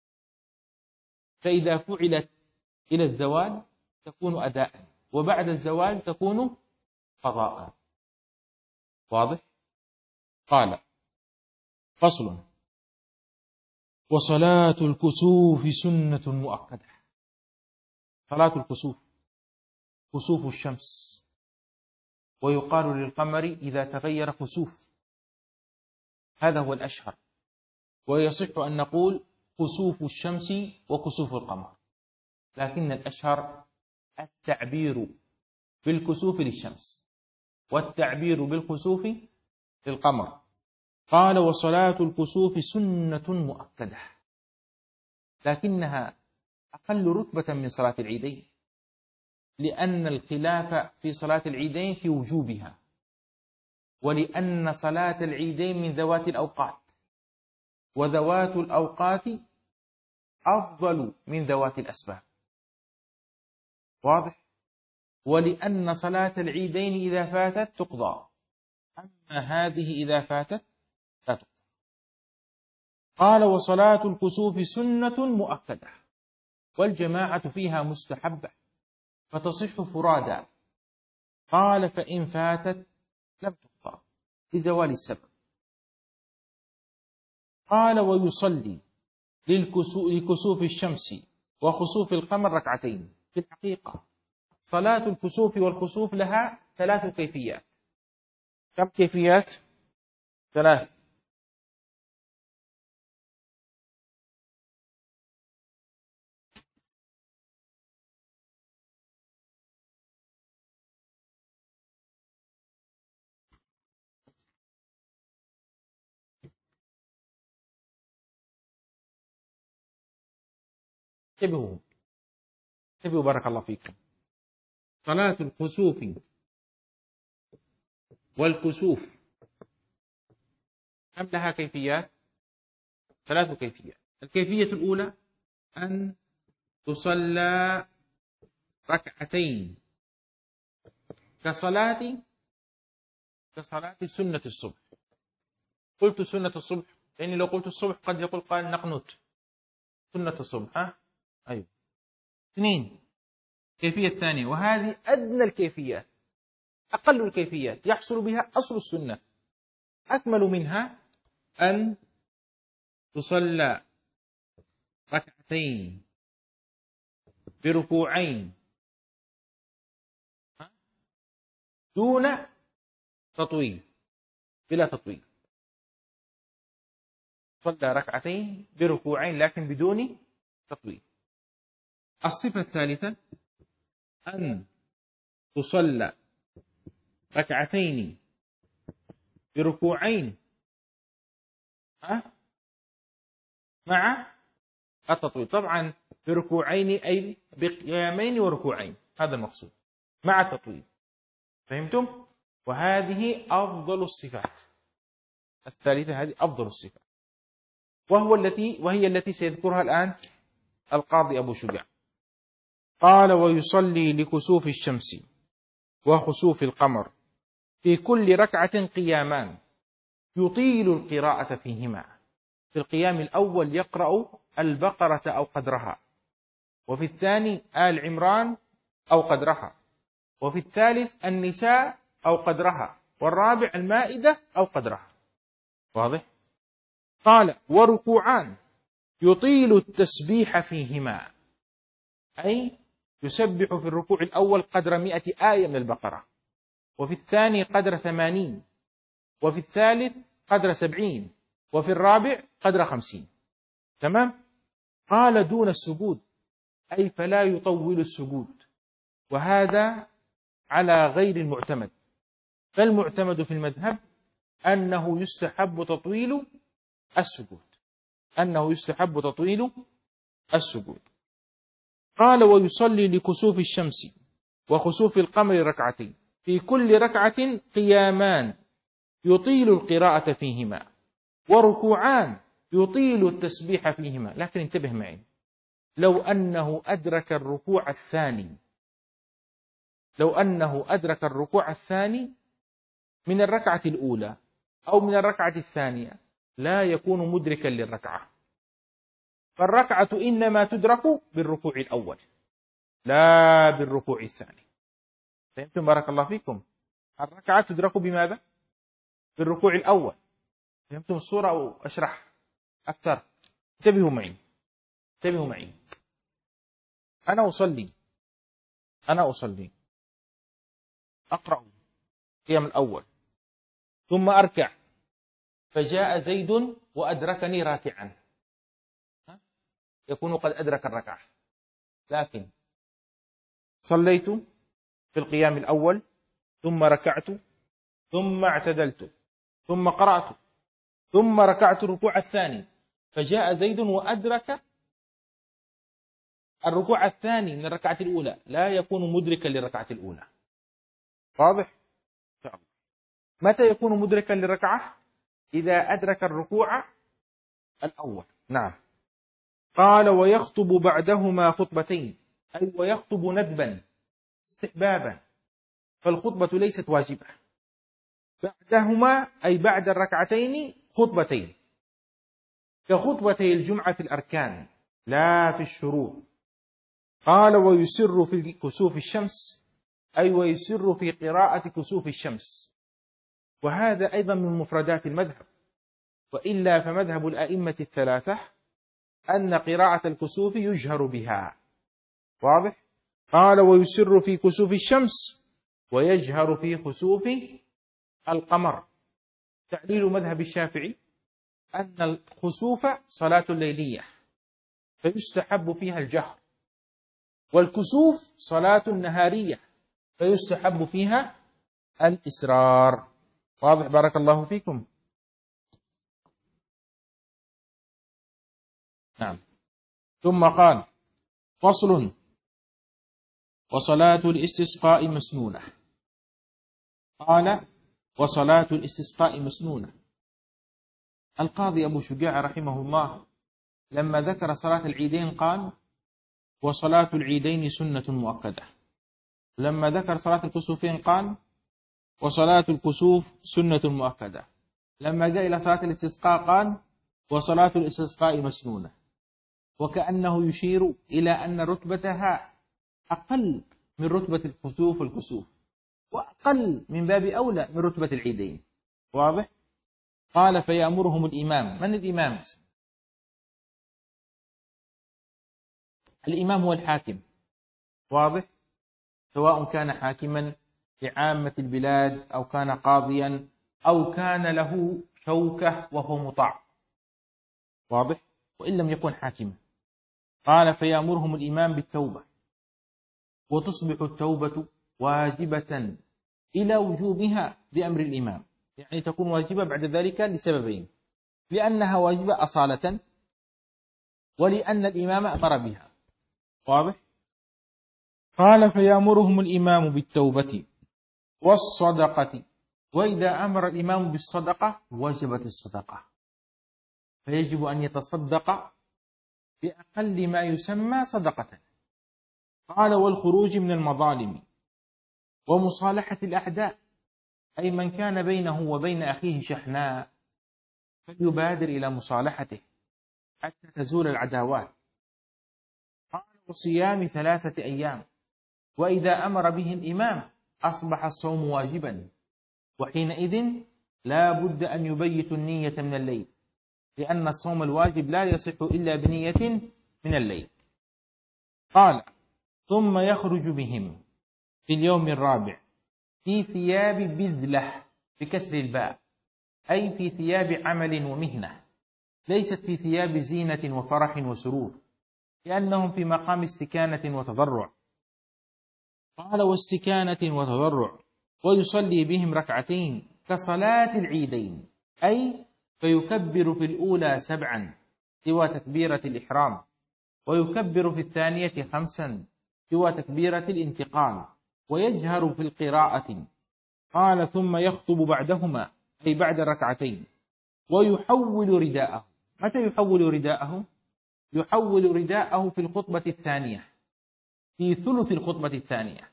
فإذا فعلت إلى الزوال تكون أداء، وبعد الزوال تكون قضاء. واضح؟ قال فصل: وصلاة الكسوف سنة مؤكدة. صلاة الكسوف، كسوف الشمس، ويقال للقمر إذا تغير كسوف، هذا هو الأشهر. ويصح أن نقول كسوف الشمس وكسوف القمر، لكن الأشهر التعبير بالكسوف للشمس والتعبير بالكسوف للقمر. قال: وصلاة الكسوف سنة مؤكدة، لكنها أقل رتبة من صلاة العيدين، لأن الخلاف في صلاة العيدين في وجوبها، ولأن صلاة العيدين من ذوات الأوقات، وذوات الأوقات أفضل من ذوات الأسباب. واضح؟ ولأن صلاة العيدين إذا فاتت تقضى، أما هذه إذا فاتت لا تقضى. قال: وصلاة الكسوف سنة مؤكدة، والجماعة فيها مستحبة، فتصح فرادا. قال: فإن فاتت لم تقضى لزوال السبب. قال: ويصلي لكسوف الشمس وخسوف القمر ركعتين. في الحقيقة صلاة الكسوف والخسوف لها 3 كيفيات. كم كيفيات؟ 3. انتبهوا بارك الله فيكم. صلاة الكسوف والكسوف كم لها كيفيات؟ 3 كيفيات. الكيفية الأولى أن تصلى ركعتين كصلاة كصلاة سنة الصبح. قلت سنة الصبح لأني لو قلت الصبح قد يقول قائل نقنوت سنة الصبح. أيوه. 2. كيفية ثانية، وهذه أدنى الكيفيات، أقل الكيفيات يحصل بها أصل السنة. أكمل منها أن تصلى ركعتين بركوعين دون تطويل، بلا تطويل. صلى ركعتين بركوعين لكن بدون تطويل. الصفة الثالثة أن تصلى ركعتين بركوعين مع التطويل. طبعا بركوعين أي بقيامين وركوعين، هذا المقصود، مع التطويل. فهمتم؟ وهذه أفضل الصفات الثالثة، هذه أفضل الصفات، وهي التي سيذكرها الآن القاضي أبو شجاع. قال: ويصلي لكسوف الشمس وخسوف القمر في كل ركعة قيامان يطيل القراءة فيهما. في القيام الأول يقرأ البقرة أو قدرها، وفي الثاني آل عمران أو قدرها، وفي الثالث النساء أو قدرها، والرابع المائدة أو قدرها. واضح؟ قال: وركوعان يطيل التسبيح فيهما، أي يسبح في الركوع الأول قدر 100 آية من البقرة، وفي الثاني قدر 80، وفي الثالث قدر 70، وفي الرابع قدر 50. تمام؟ قال: دون السجود، أي فلا يطول السجود، وهذا على غير المعتمد. فالمعتمد في المذهب أنه يستحب تطويل السجود، أنه يستحب تطويل السجود. قال: ويصلي لكسوف الشمس وخسوف القمر ركعتين في كل ركعة قيامان يطيل القراءة فيهما، وركوعان يطيل التسبيح فيهما. لكن انتبه معي، لو أنه أدرك الركوع الثاني، لو أنه أدرك الركوع الثاني من الركعة الأولى أو من الركعة الثانية لا يكون مدركا للركعة، فالركعة إنما تدرك بالركوع الأول لا بالركوع الثاني. فهمتم؟ بارك الله فيكم. الركعة تدرك بماذا؟ بالركوع الأول. فهمتم الصورة أو أشرح أكثر؟ انتبهوا معي، انتبهوا معي. أنا أصلي أقرأ القيام الأول ثم أركع، فجاء زيد وأدركني راكعا، يكون قد أدرك الركعة. لكن صليت في القيام الأول ثم ركعت ثم اعتدلت ثم قرأت ثم ركعت الركوع الثاني، فجاء زيد وأدرك الركوع الثاني من الركعة الأولى، لا يكون مدركا للركعة الأولى. واضح؟ إن شاء الله. متى يكون مدركا للركعة؟ إذا أدرك الركوع الأول. نعم. قال: ويخطب بعدهما خطبتين، أي ويخطب ندبا استحبابا، فالخطبة ليست واجبة. بعدهما أي بعد الركعتين خطبتين، كخطبتي الجمعة في الأركان لا في الشروط. قال: ويسر في كسوف الشمس، أي ويسر في قراءة كسوف الشمس، وهذا أيضا من مفردات المذهب، وإلا فمذهب الأئمة الثلاثة أن قراءة الكسوف يجهر بها. واضح؟ قال: ويسر في كسوف الشمس ويجهر في خسوف القمر. تعليل مذهب الشافعي أن الخسوف صلاة ليلية فيستحب فيها الجهر، والكسوف صلاة نهارية فيستحب فيها الإسرار. واضح؟ بارك الله فيكم. نعم. ثم قال: فصل: وصلاة الاستسقاء مسنونة. قال: وصلاة الاستسقاء مسنونة. القاضي أبو شجاع رحمه الله لما ذكر صلاة العيدين قال: وصلاة العيدين سنة مؤكدة. لما ذكر صلاة الكسوفين قال: وصلاة الكسوف سنة مؤكدة. لما جاء إلى صلاة الاستسقاء قال وصلاة الاستسقاء مسنونة، وكأنه يشير إلى أن رتبتها أقل من رتبة الكسوف والكسوف، وأقل من باب أولى من رتبة العيدين. واضح؟ قال فيأمرهم الإمام. من الإمام؟ الإمام هو الحاكم. واضح؟ سواء كان حاكما لعامة البلاد أو كان قاضيا أو كان له شوكة وهو مطاع. واضح؟ وإن لم يكن حاكما. قال فيأمرهم الإمام بالتوبة، وتصبح التوبة واجبة إلى وجوبها بأمر الإمام، يعني تكون واجبة بعد ذلك لسببين: لأنها واجبة أصالة، ولأن الإمام أمر بها. واضح؟ قال فيأمرهم الإمام بالتوبة والصدقة، وإذا أمر الإمام بالصدقة وجبت الصدقة، فيجب أن يتصدق بأقل ما يسمى صدقة. قال والخروج من المظالم ومصالحة الأعداء، أي من كان بينه وبين أخيه شحناء فليبادر إلى مصالحته حتى تزول العداوات. قال وصيام 3 أيام، وإذا أمر به الإمام أصبح الصوم واجبا، وحينئذ لا بد أن يبيت النية من الليل، لأن الصوم الواجب لا يصح إلا بنية من الليل. قال ثم يخرج بهم في اليوم الرابع في ثياب بذلة بكسر الباء، أي في ثياب عمل ومهنة، ليست في ثياب زينة وفرح وسرور، لأنهم في مقام استكانة وتضرع. قال واستكانة وتضرع، ويصلي بهم 2 كصلاة العيدين، أي فيكبر في الأولى 7 سوى تكبيرة الإحرام، ويكبر في الثانية 5 سوى تكبيرة الانتقال، ويجهر في القراءة. قال ثم يخطب بعدهما، أي بعد 2، ويحول رداءه. متى يحول رداءه؟ يحول رداءه في الخطبة الثانية، في ثلث الخطبة الثانية،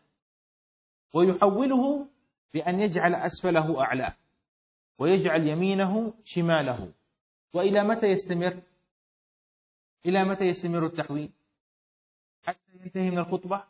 ويحوله بأن يجعل أسفله أعلاه، ويجعل يمينه شماله. وإلى متى يستمر؟ إلى متى يستمر التحويل؟ حتى ينتهي من الخطبة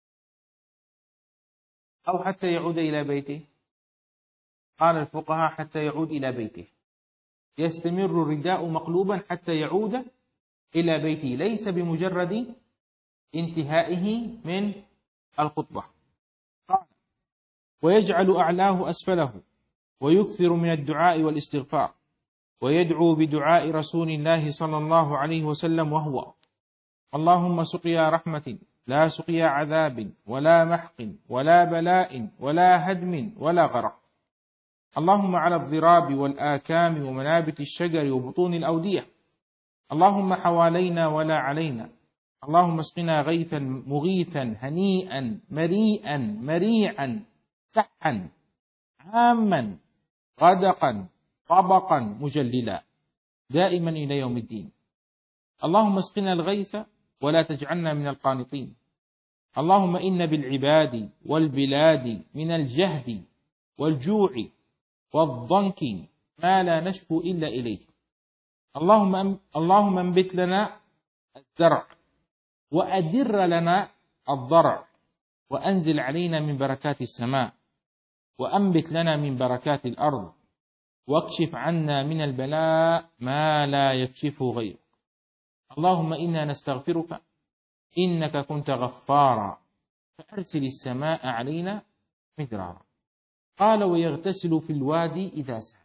أو حتى يعود إلى بيته؟ قال الفقهاء حتى يعود إلى بيته. يستمر الرداء مقلوبا حتى يعود إلى بيته، ليس بمجرد انتهائه من الخطبة. قال ويجعل أعلاه أسفله، ويكثر من الدعاء والاستغفار، ويدعو بدعاء رسول الله صلى الله عليه وسلم، وهو اللهم سقيا رحمة لا سقيا عذاب ولا محق ولا بلاء ولا هدم ولا غرق، اللهم على الضراب والآكام ومنابت الشجر وبطون الأودية، اللهم حوالينا ولا علينا، اللهم اسقنا غيثا مغيثا هنيئا مريئا مريعا سحا عاما غدقا طبقا مجللا دائما إلى يوم الدين، اللهم اسقنا الغيث ولا تجعلنا من القانطين، اللهم إن بالعباد والبلاد من الجهد والجوع والضنك ما لا نشكو إلا إليك، اللهم انبت لنا الزرع وأدر لنا الضرع، وأنزل علينا من بركات السماء، وأنبت لنا من بركات الأرض، واكشف عنا من البلاء ما لا يكشفه غيرك، اللهم إنا نستغفرك إنك كنت غفارا فأرسل السماء علينا مدرارا. قال ويغتسل في الوادي إذا سال.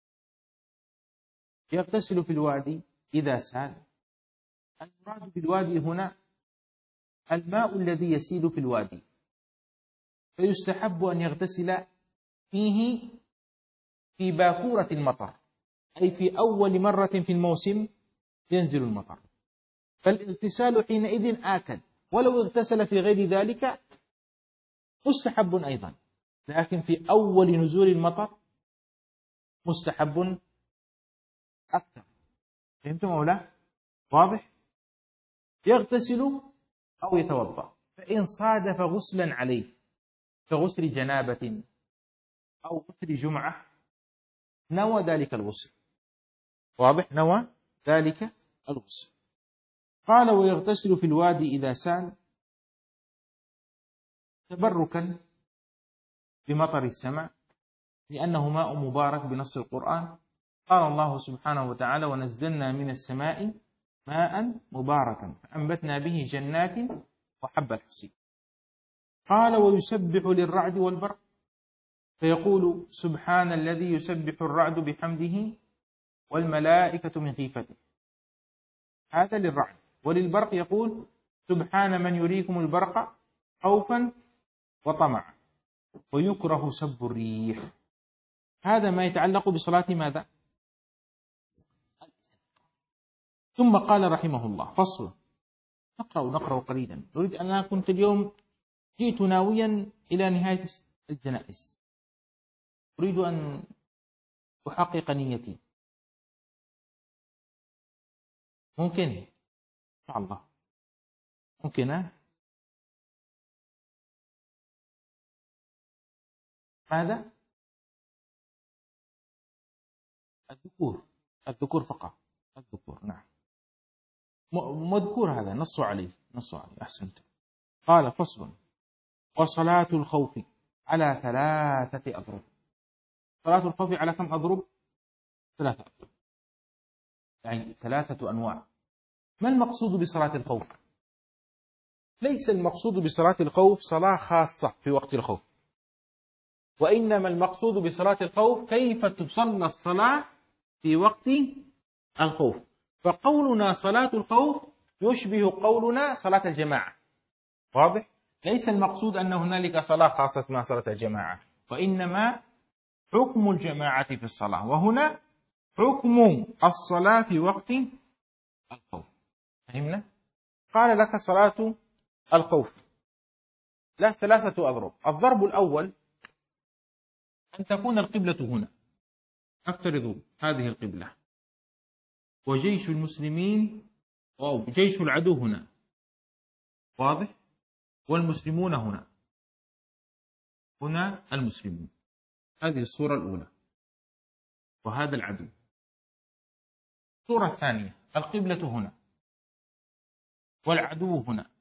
يغتسل في الوادي إذا سال، المراد بالوادي هنا الماء الذي يسيل في الوادي، فيستحب أن يغتسل فيه في باكورة المطر، أي في أول مرة في الموسم ينزل المطر، فالاغتسال حينئذ آكد، ولو اغتسل في غير ذلك مستحب أيضا، لكن في أول نزول المطر مستحب أكثر. فهمتم أو لا؟ واضح؟ يغتسل أو يتوضأ، فإن صادف غسلا عليه كغسل جنابة أو غسل جمعة نوى ذلك الغسل. واضح؟ نوى ذلك الغسل. قال ويغتسل في الوادي إذا سال تبركا بمطر السماء لأنه ماء مبارك بنص القرآن. قال الله سبحانه وتعالى ونزلنا من السماء ماء مباركا فأنبتنا به جنات وحب الحصيد. قال ويسبح للرعد والبرق فيقول سبحان الذي يسبح الرعد بحمده والملائكة من خيفته. هذا للرعد. وللبرق يقول سبحان من يريكم البرق خوفا وطمعا ويكره سب الريح. هذا ما يتعلق بصلاة ماذا؟ ثم قال رحمه الله فصل. نقرأ قليلا. نريد أن كنت اليوم جئت ناويا إلى نهاية الجنائز، أريد أن أحقق نيتي. ممكن إن شاء الله ممكن. ماذا؟ الذكور فقط. الذكور نعم مذكور. هذا نص عليه أحسنت. قال فصل وصلاة الخوف على 3 أضرب. صلاة الخوف على كم أضرب؟ 3 أضرب، يعني 3 أنواع. ما المقصود بصلاة الخوف؟ ليس المقصود بصلاة الخوف صلاة خاصة في وقت الخوف، وإنما المقصود بصلاة الخوف كيف تصلى الصلاة في وقت الخوف. فقولنا صلاة الخوف يشبه قولنا صلاة الجماعة. واضح؟ ليس المقصود أن هنالك صلاة خاصة مع صلاة الجماعة، وإنما حكم الجماعة في الصلاة، وهنا حكم الصلاة في وقت الخوف. فهمنا؟ قال لك صلاة الخوف له 3 أضرب. الضرب الأول أن تكون القبلة هنا. افترضوا هذه القبلة وجيش المسلمين أو جيش العدو هنا. واضح؟ والمسلمون هنا المسلمون. هذه الصورة الأولى وهذا العدو. الصورة الثانية القبلة هنا والعدو هنا.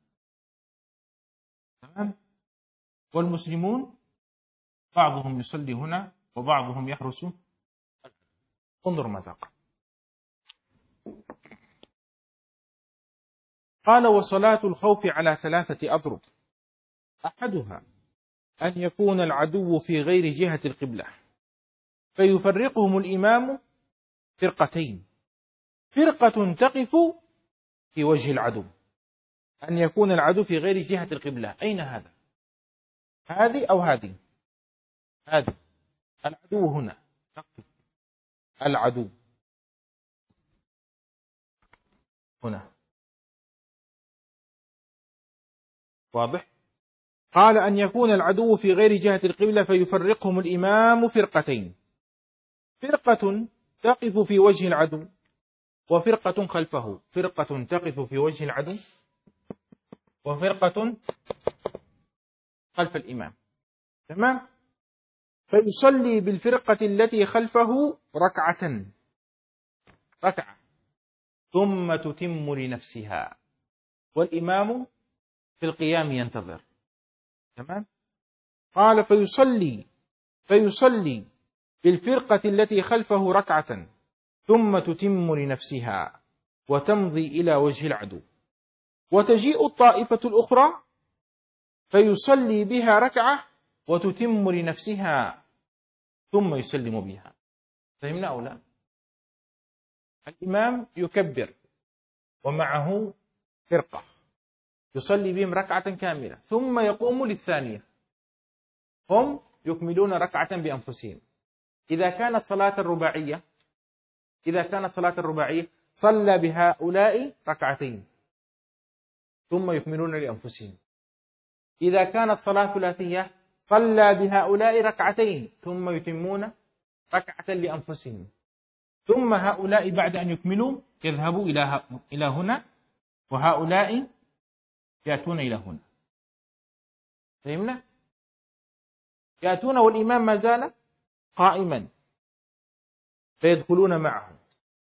تمام؟ والمسلمون بعضهم يصلي هنا وبعضهم يحرس. انظر ماذا قال. قال وصلاة الخوف على 3 أضرب. أحدها أن يكون العدو في غير جهة القبلة فيفرقهم الإمام فرقتين، فرقة تقف في وجه العدو. أن يكون العدو في غير جهة القبلة. أين هذا؟ هذه أو هذه؟ هذه. العدو هنا، تقف العدو هنا. واضح؟ قال أن يكون العدو في غير جهة القبلة فيفرقهم الإمام فرقتين، فرقة تقف في وجه العدو وفرقة خلفه. فرقة تقف في وجه العدو وفرقة خلف الإمام. تمام؟ فيصلي بالفرقة التي خلفه ركعة ثم تتم لنفسها والإمام في القيام ينتظر. تمام؟ قال فيصلي بالفرقة التي خلفه ركعة ثم تتم لنفسها وتمضي إلى وجه العدو، وتجيء الطائفة الأخرى فيصلي بها ركعة وتتم لنفسها ثم يسلم بها. فهمنا أو لا؟ الإمام يكبر ومعه فرقة يصلي بهم ركعة كاملة ثم يقوم للثانية، هم يكملون ركعة بأنفسهم. إذا كانت صلاة الرباعية صلى بهؤلاء ركعتين ثم يكملون لأنفسهم. إذا كانت صلاة ثلاثية صلى بهؤلاء ركعتين ثم يتمون ركعة لأنفسهم، ثم هؤلاء بعد أن يكملوا يذهبوا إلى هنا وهؤلاء يأتون إلى هنا. فهمنا؟ يأتون والإمام ما زال قائما فيدخلون معه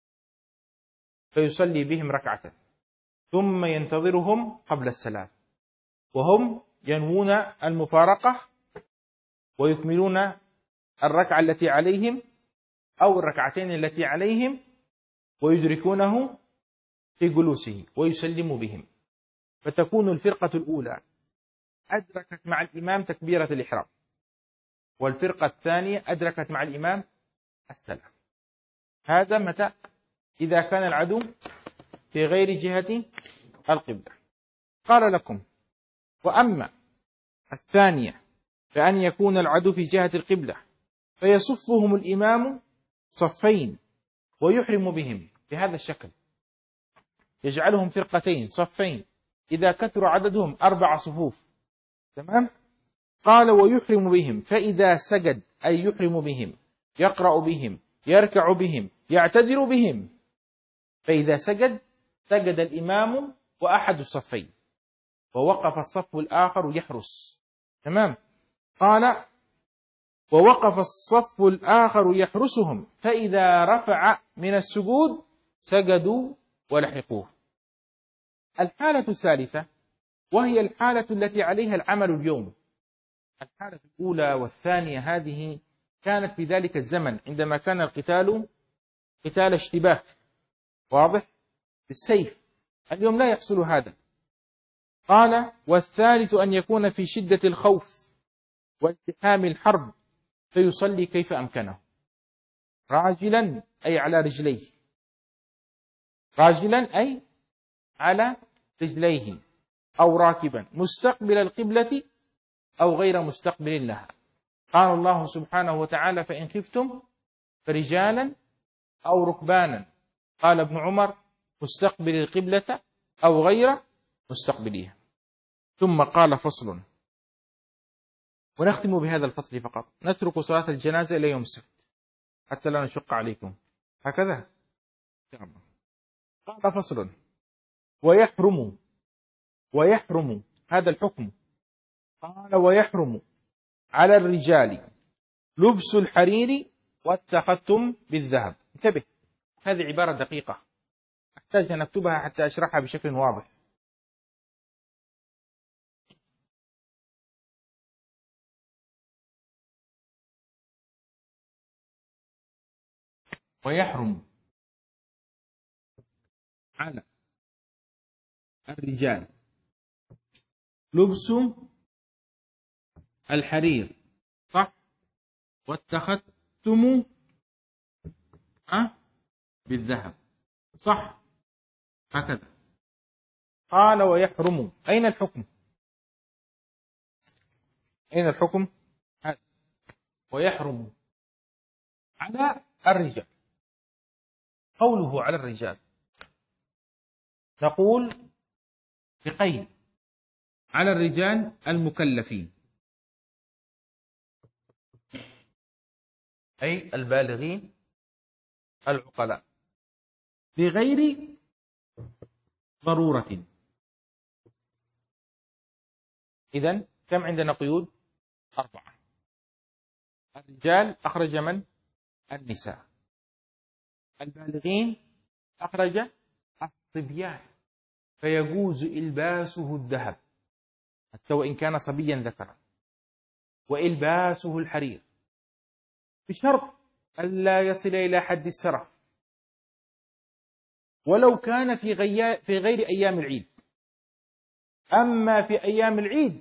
فيصلي بهم ركعة ثم ينتظرهم قبل السلام وهم ينوون المفارقة ويكملون الركعة التي عليهم أو الركعتين التي عليهم ويدركونه في جلوسه ويسلم بهم، فتكون الفرقة الأولى أدركت مع الإمام تكبيرة الإحرام، والفرقة الثانية أدركت مع الإمام السلام. هذا متى؟ إذا كان العدو في غير جهة القبلة. قال لكم: وأما الثانية فأن يكون العدو في جهة القبلة فيصفهم الإمام صفين ويحرم بهم بهذا الشكل، يجعلهم فرقتين صفين، إذا كثر عددهم 4 صفوف. تمام؟ قال: ويحرم بهم، فإذا سجد أي يحرم بهم، يقرأ بهم، يركع بهم، يعتذر بهم. فإذا سجد الإمام وأحد الصفين ووقف الصف الآخر يحرس. تمام؟ قال: ووقف الصف الآخر يحرسهم، فإذا رفع من السجود سجدوا ولحقوه. الحالة الثالثة وهي الحالة التي عليها العمل اليوم. الحالة الأولى والثانية هذه كانت في ذلك الزمن عندما كان القتال قتال اشتباك، واضح، بالسيف. اليوم لا يحصل هذا. قال: والثالث أن يكون في شدة الخوف والتحام الحرب فيصلي كيف أمكنه، راجلا أي على رجليه، راجلا أي على رجليه، أو راكبا، مستقبل القبلة أو غير مستقبل لها. قال الله سبحانه وتعالى: فإن خفتم فرجالا أو ركبانا. قال ابن عمر: مستقبل القبلة أو غير مستقبليها. ثم قال: فصل. ونختم بهذا الفصل فقط، نترك صلاة الجنازة إلى يوم السبت حتى لا نشق عليكم، هكذا. قال: فصل. ويحرم هذا الحكم. قال: ويحرم على الرجال لبس الحرير والتختم بالذهب. انتبه، هذه عبارة دقيقة أحتاج أن أكتبها حتى أشرحها بشكل واضح. ويحرم على الرجال لبس الحرير، صح، والتختم بالذهب، صح، هكذا. قال: ويحرم. أين الحكم؟ أين الحكم؟ هذا ويحرم على الرجال. قوله على الرجال نقول بقيد على الرجال المكلفين، أي البالغين العقلاء، بغير ضرورة. إذن كم عندنا قيود؟ 4. الرجال أخرج من؟ النساء. البالغين أخرج الصبيان، فيجوز إلباسه الذهب حتى وإن كان صبيا ذكرا، وإلباسه الحرير بشرط ألا يصل إلى حد السرف، ولو كان في غير أيام العيد. أما في أيام العيد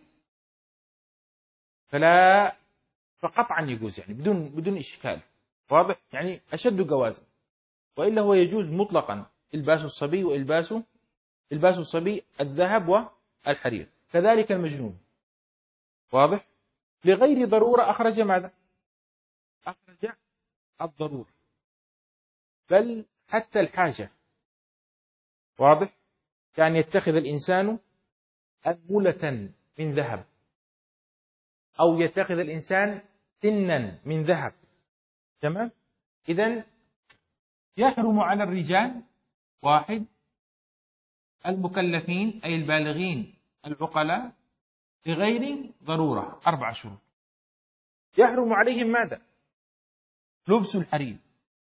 فقطعا يجوز، يعني بدون إشكال، واضح، يعني أشد جوازا. وإلا هو يجوز مطلقا إلباس الصبي إلباس الصبي الذهب والحرير، كذلك المجنون، واضح. لغير ضرورة أخرج ماذا؟ أخرج الضرورة، بل حتى الحاجة، واضح. يعني يتخذ الإنسان أنملة من ذهب، أو يتخذ الإنسان سنا من ذهب. تمام. إذن يحرم على الرجال: 1 المكلفين أي البالغين العقلاء بغير ضرورة، 4 شروط. يحرم عليهم ماذا؟ لبس الحرير.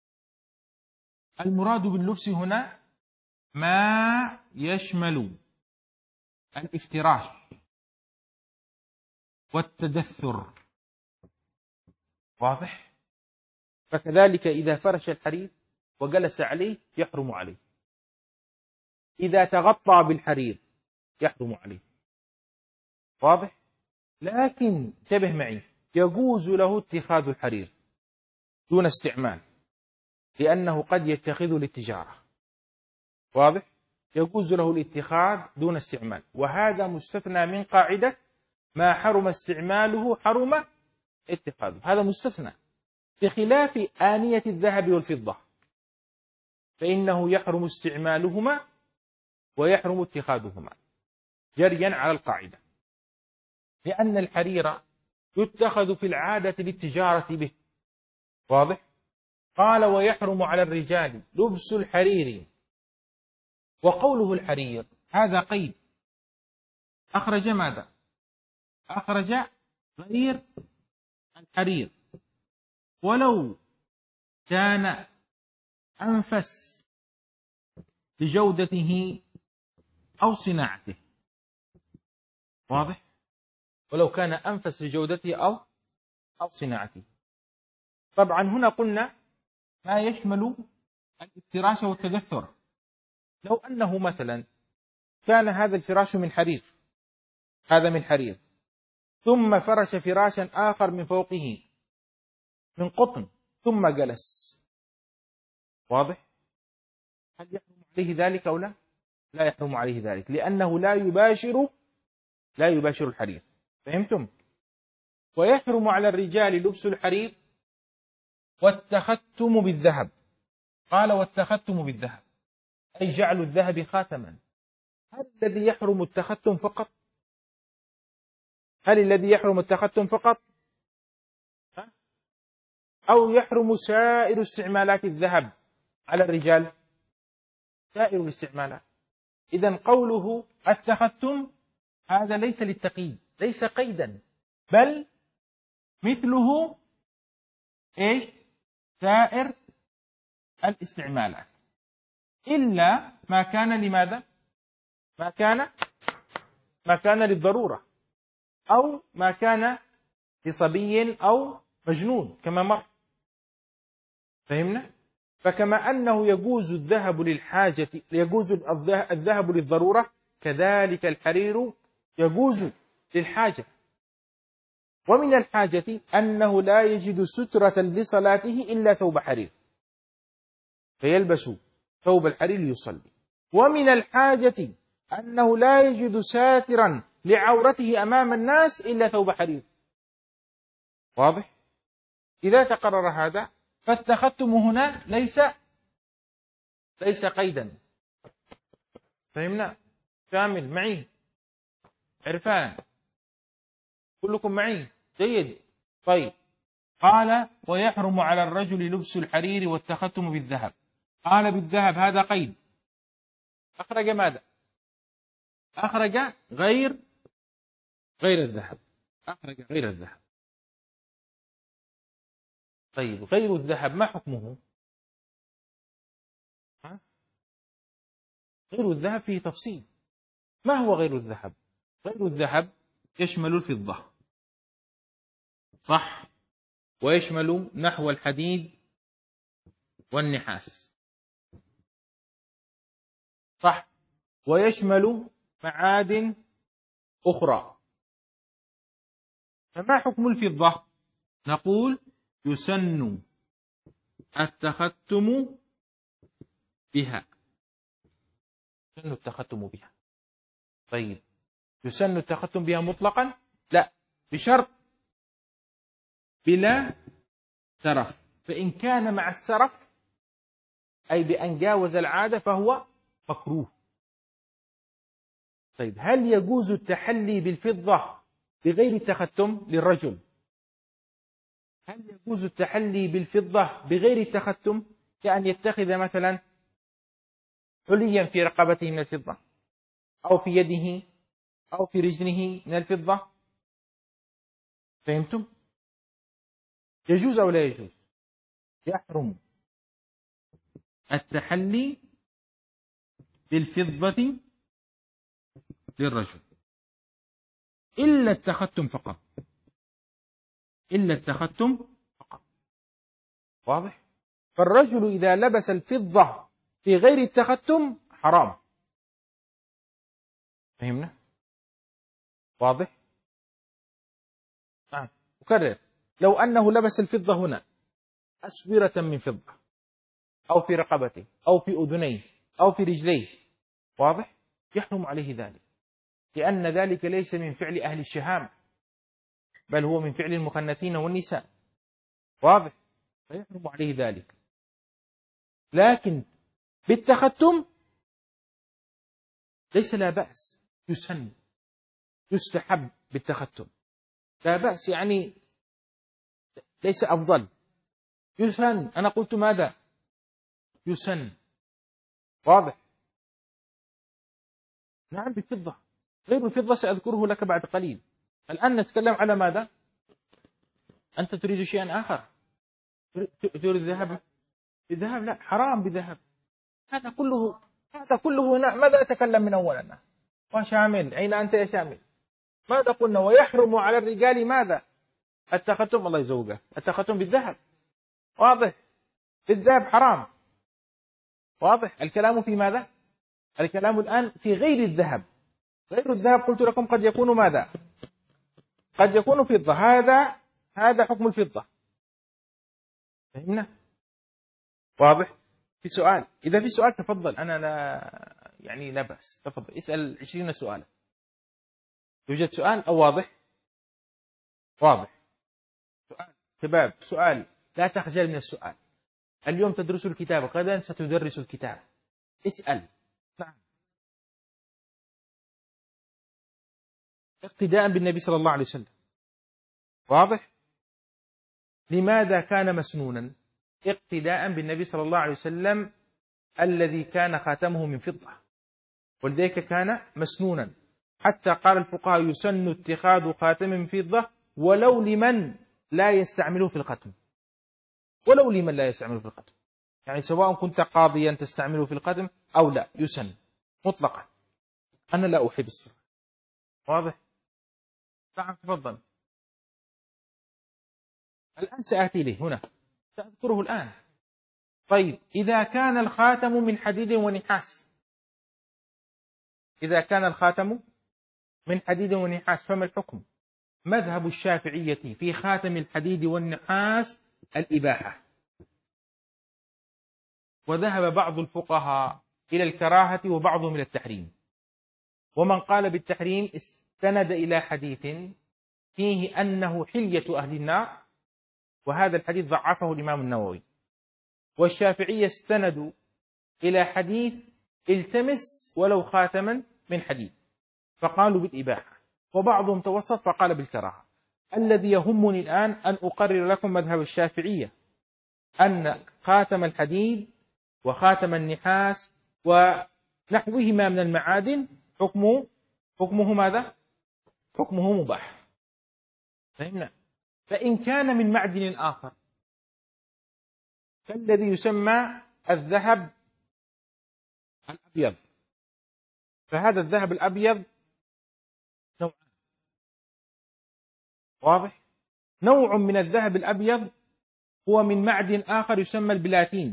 المراد باللبس هنا ما يشمل الافتراش والتدثر. واضح؟ فكذلك إذا فرش الحرير وجلس عليه يحرم عليه، إذا تغطى بالحرير يحرم عليه. واضح؟ لكن انتبه معي، يجوز له اتخاذ الحرير دون استعمال، لأنه قد يتخذه للتجارة. واضح؟ يجوز له الاتخاذ دون استعمال، وهذا مستثنى من قاعدة ما حرم استعماله حرم اتخاذه. هذا مستثنى، بخلاف آنية الذهب والفضة فإنه يحرم استعمالهما ويحرم اتخاذهما جريا على القاعدة، لأن الحرير يتخذ في العادة للتجارة به. واضح؟ قال ويحرم على الرجال لبس الحرير. وقوله الحرير هذا قيد، أخرج ماذا؟ أخرج غير الحرير، ولو كان أنفس لجودته أو صناعته. واضح؟ ولو كان أنفس لجودته أو صناعته. طبعا هنا قلنا ما يشمل الافتراش والتدثر. لو أنه مثلا كان هذا الفراش من حرير، هذا من حرير، ثم فرش فراشا آخر من فوقه من قطن ثم جلس. واضح؟ هل يحرم عليه ذلك أو لا؟ لا يحرم عليه ذلك، لأنه لا يباشر الحرير. فهمتم؟ ويحرم على الرجال لبس الحرير والتختم بالذهب. قال والتختم بالذهب أي جعل الذهب خاتما. هل الذي يحرم التختم فقط؟ هل الذي يحرم التختم فقط؟ أو يحرم سائر استعمالات الذهب على الرجال؟ سائر الاستعمالات. إذن قوله التختم هذا ليس للتقييد، ليس قيدا، بل مثله إيش؟ سائر الاستعمالات، إلا ما كان لماذا؟ ما كان للضرورة، أو ما كان لصبي أو مجنون كما مر. فهمنا؟ فكما أنه يجوز الذهب للحاجة، يجوز الذهب للضرورة، كذلك الحرير يجوز للحاجة. ومن الحاجة أنه لا يجد سترة لصلاته إلا ثوب حرير، فيلبس ثوب الحرير ليصلي. ومن الحاجة أنه لا يجد ساترا لعورته أمام الناس إلا ثوب حرير. واضح؟ إذا تقرر هذا فالتختم هنا ليس قيدا. فهمنا؟ كامل معي؟ عرفان؟ كلكم معي؟ جيد. طيب، قال ويحرم على الرجل لبس الحرير والتختم بالذهب. قال بالذهب هذا قيد، أخرج ماذا؟ أخرج غير الذهب، أخرج غير الذهب. طيب، غير الذهب ما حكمه؟ غير الذهب فيه تفصيل. ما هو غير الذهب؟ غير الذهب يشمل الفضة، صح، ويشمل نحو الحديد والنحاس، صح، ويشمل معادن أخرى. فما حكم الفضة؟ نقول يسن التختم بها. يسن التختم بها. طيب، يسن التختم بها مطلقا؟ لا، بشرط بلا سرف. فإن كان مع السرف أي بأن جاوز العادة فهو مكروه. طيب، هل يجوز التحلي بالفضة بغير التختم للرجل؟ هل يجوز التحلي بالفضة بغير التختم؟ كأن يتخذ مثلا حليا في رقبته من الفضة، أو في يده، أو في رجله من الفضة. فهمتم؟ يجوز أو لا يجوز؟ يحرم التحلي بالفضة للرجل إلا التختم فقط، إلا التختم فقط. واضح؟ فالرجل إذا لبس الفضة في غير التختم حرام. فهمنا؟ واضح؟ نعم. أكرر، لو أنه لبس الفضة هنا أسورة من فضة، أو في رقبته، أو في أذنيه، أو في رجليه، واضح؟ يحرم عليه ذلك، لأن ذلك ليس من فعل أهل الشهام، بل هو من فعل المخنثين والنساء. واضح؟ فيحرم عليه ذلك. لكن بالتختم ليس لا بأس، يسن، يستحب بالتختم، لا بأس، يعني ليس أفضل، يسن. أنا قلت ماذا؟ يسن. واضح؟ نعم بالفضة، غير الفضة سأذكره لك بعد قليل. الآن نتكلم على ماذا؟ أنت تريد شيئا آخر، تريد الذهب. الذهب لا، حرام بالذهب. هذا كله، هذا كله هنا ماذا أتكلم من أولنا؟ وشامل، أين أنت يا شامل؟ ماذا قلنا؟ ويحرم على الرجال ماذا؟ التختم، الله يزوجه، التختم بالذهب. واضح؟ بالذهب حرام. واضح؟ الكلام في ماذا؟ الكلام الآن في غير الذهب. غير الذهب قلت لكم قد يكون ماذا؟ قد يكون فضة. هذا حكم الفضة. فهمنا؟ واضح؟ في سؤال؟ إذا في سؤال تفضل، أنا لا بأس، تفضل اسأل 20 سؤالا. يوجد سؤال أو واضح؟ واضح. سؤال شباب، سؤال، لا تخجل من السؤال. اليوم تدرس الكتاب، غدا ستدرس الكتاب، اسأل. نعم. اقتداء بالنبي صلى الله عليه وسلم. واضح؟ لماذا كان مسنونا؟ اقتداء بالنبي صلى الله عليه وسلم الذي كان خاتمه من فضة، ولذلك كان مسنونا. حتى قال الفقهاء يسن اتخاذ خاتم من فضة ولو لمن لا يستعمله في الختم. ولو لمن لا يستعمله في الختم، يعني سواء كنت قاضيا تستعمله في الختم أو لا، يسن مطلقا. أنا لا أحب الصفة. واضح؟ نعم تفضل. الآن سآتي له هنا، سأذكره الآن. طيب، إذا كان الخاتم من حديد ونحاس، إذا كان الخاتم من حديد ونحاس فما الحكم؟ مذهب الشافعية في خاتم الحديد والنحاس الإباحة، وذهب بعض الفقهاء إلى الكراهة وبعضهم إلى التحريم. ومن قال بالتحريم استند إلى حديث فيه أنه حلية أهل النار، وهذا الحديث ضعفه الإمام النووي. والشافعية استندوا إلى حديث التمس ولو خاتما من حديد، فقالوا بالإباحة. وبعضهم توسط فقال بالكراهة. الذي يهمني الآن أن أقرر لكم مذهب الشافعية، أن خاتم الحديد وخاتم النحاس ونحوهما من المعادن حكمه ماذا؟ حكمه مباح. فهمنا؟ فإن كان من معدن آخر كالذي يسمى الذهب الأبيض، فهذا الذهب الأبيض نوعان. واضح؟ نوع من الذهب الأبيض هو من معدن آخر يسمى البلاتين،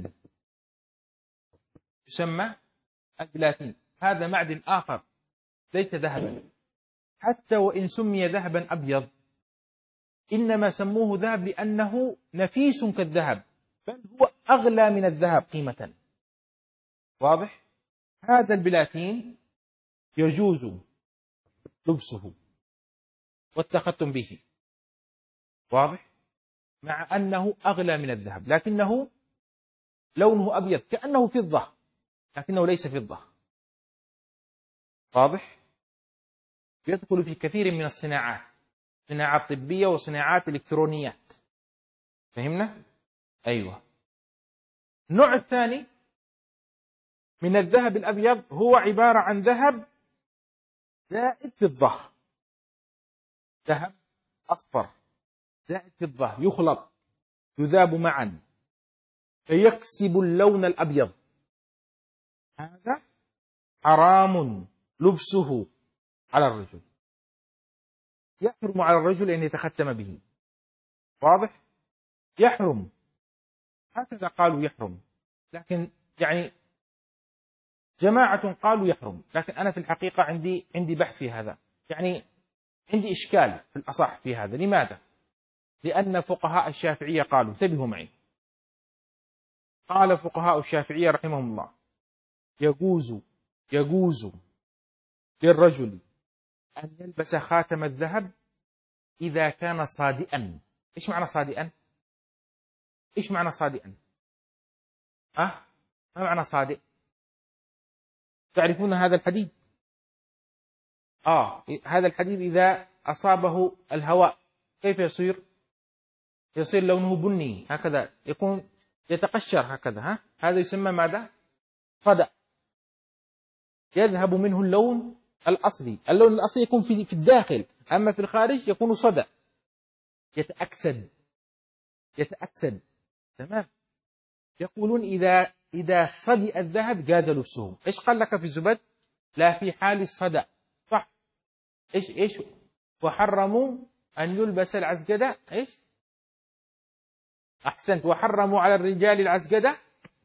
يسمى البلاتين. هذا معدن آخر ليس ذهبا، حتى وإن سمي ذهبا أبيض إنما سموه ذهب لأنه نفيس كالذهب، بل هو أغلى من الذهب قيمة. واضح؟ هذا البلاتين يجوز لبسه والتختم به. واضح؟ مع أنه أغلى من الذهب، لكنه لونه أبيض كأنه فضة، لكنه ليس فضة. واضح؟ يدخل في كثير من الصناعات، صناعات طبية وصناعات إلكترونيات. فهمنا؟ أيوة. النوع الثاني من الذهب الأبيض هو عبارة عن ذهب زائد فضة، ذهب أصفر زائد فضة، يخلط، يذاب معا. فيكسب اللون الأبيض، هذا حرام لبسه على الرجل، يحرم على الرجل أن يتختم به. واضح؟ يحرم، هكذا قالوا يحرم، لكن يعني جماعة قالوا يحرم، لكن أنا في الحقيقة عندي بحث في هذا، يعني عندي إشكال في الأصح في هذا. لماذا؟ لأن فقهاء الشافعية قالوا، انتبهوا معي، قال فقهاء الشافعية رحمهم الله: يجوز للرجل أن يلبس خاتم الذهب إذا كان صادئا. إيش معنى صادئا؟ إيش معنى صادئا؟ ما معنى صادئ؟ تعرفون هذا الحديد؟ هذا الحديد إذا أصابه الهواء كيف يصير؟ يصير لونه بني هكذا، يكون يتقشر هكذا. هذا يسمى ماذا؟ صدأ. يذهب منه اللون الأصلي. اللون الأصلي يكون في الداخل، أما في الخارج يكون صدأ، يتأكسد. تمام. يقولون إذا صدئ الذهب جاز لبسه. إيش قال لك في الزبد؟ لا، في حال الصدأ، صح. إيش وحرموا أن يلبس العزقدة. إيش؟ أحسنت. وحرموا على الرجال العزقدة.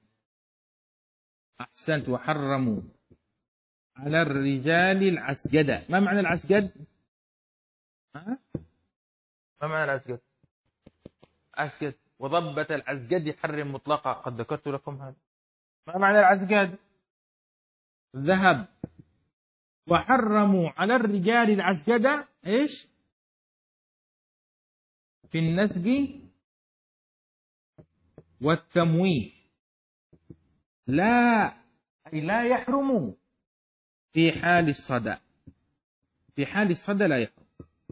أحسنت. وحرموا على الرجال العسجدة. ما معنى العسجد؟ ما معنى العسجد؟ عسجد وضبة العسجد يحرم مطلقا، قد ذكرت لكم هذا. ما معنى العسجد؟ ذهب. وحرموا على الرجال العسجدة. إيش؟ في النسب والتمويه. أي لا يحرم في حال الصدأ. في حال الصدأ لا يحرم.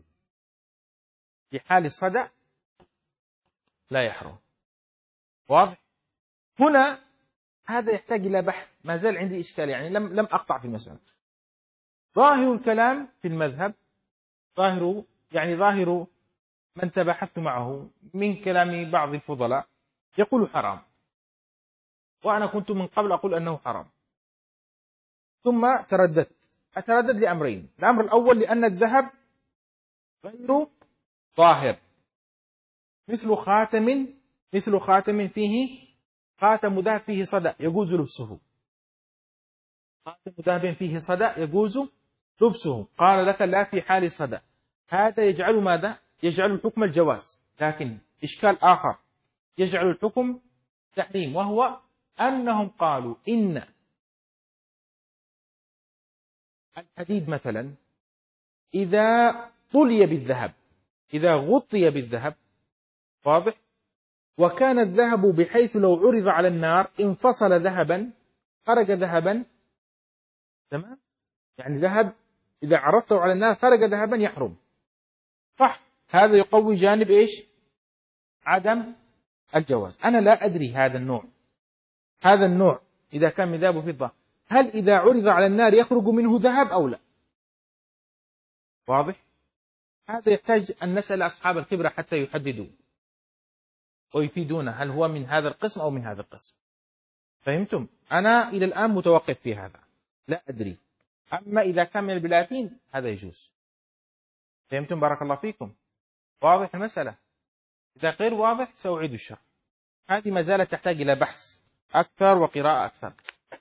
في حال الصدأ لا يحرم. واضح؟ هنا هذا يحتاج إلى بحث، ما زال عندي إشكال، يعني لم أقطع في المسألة. ظاهر الكلام في المذهب، ظاهر من تباحثت معه من كلام بعض الفضلاء يقول حرام، وأنا كنت من قبل أقول أنه حرام، ثم أتردد لأمرين. الأمر الأول لأن الذهب غير طاهر، مثل خاتم فيه خاتم ذهب فيه صدأ يجوز لبسه. خاتم ذهب فيه صدأ يجوز لبسه. قال لك لا في حال صدأ. هذا يجعل ماذا؟ يجعل الحكم الجواز، لكن إشكال آخر يجعل الحكم تحريم، وهو أنهم قالوا إن الحديد مثلا إذا طلي بالذهب، إذا غطي بالذهب، واضح، وكان الذهب بحيث لو عرض على النار انفصل ذهبا، خرج ذهبا، تمام، يعني ذهب إذا عرضته على النار خرج ذهبا يحرم، صح. هذا يقوي جانب إيش؟ عدم الجواز. أنا لا أدري هذا النوع إذا كان من ذهب وفضة، هل إذا عرض على النار يخرج منه ذهب أو لا؟ واضح؟ هذا يحتاج أن نسأل أصحاب الخبرة حتى يحددوا ويفيدونا هل هو من هذا القسم أو من هذا القسم. فهمتم؟ أنا إلى الآن متوقف في هذا، لا أدري. أما إذا كان من البلاتين هذا يجوز. فهمتم؟ بارك الله فيكم. واضح المسألة؟ إذا غير واضح سأعيد الشرح. هذه ما زالت تحتاج إلى بحث أكثر وقراءة أكثر.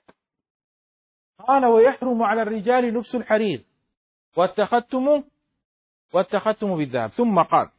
قال: ويحرم على الرجال لبس الحرير والتختم بالذهب. ثم قال: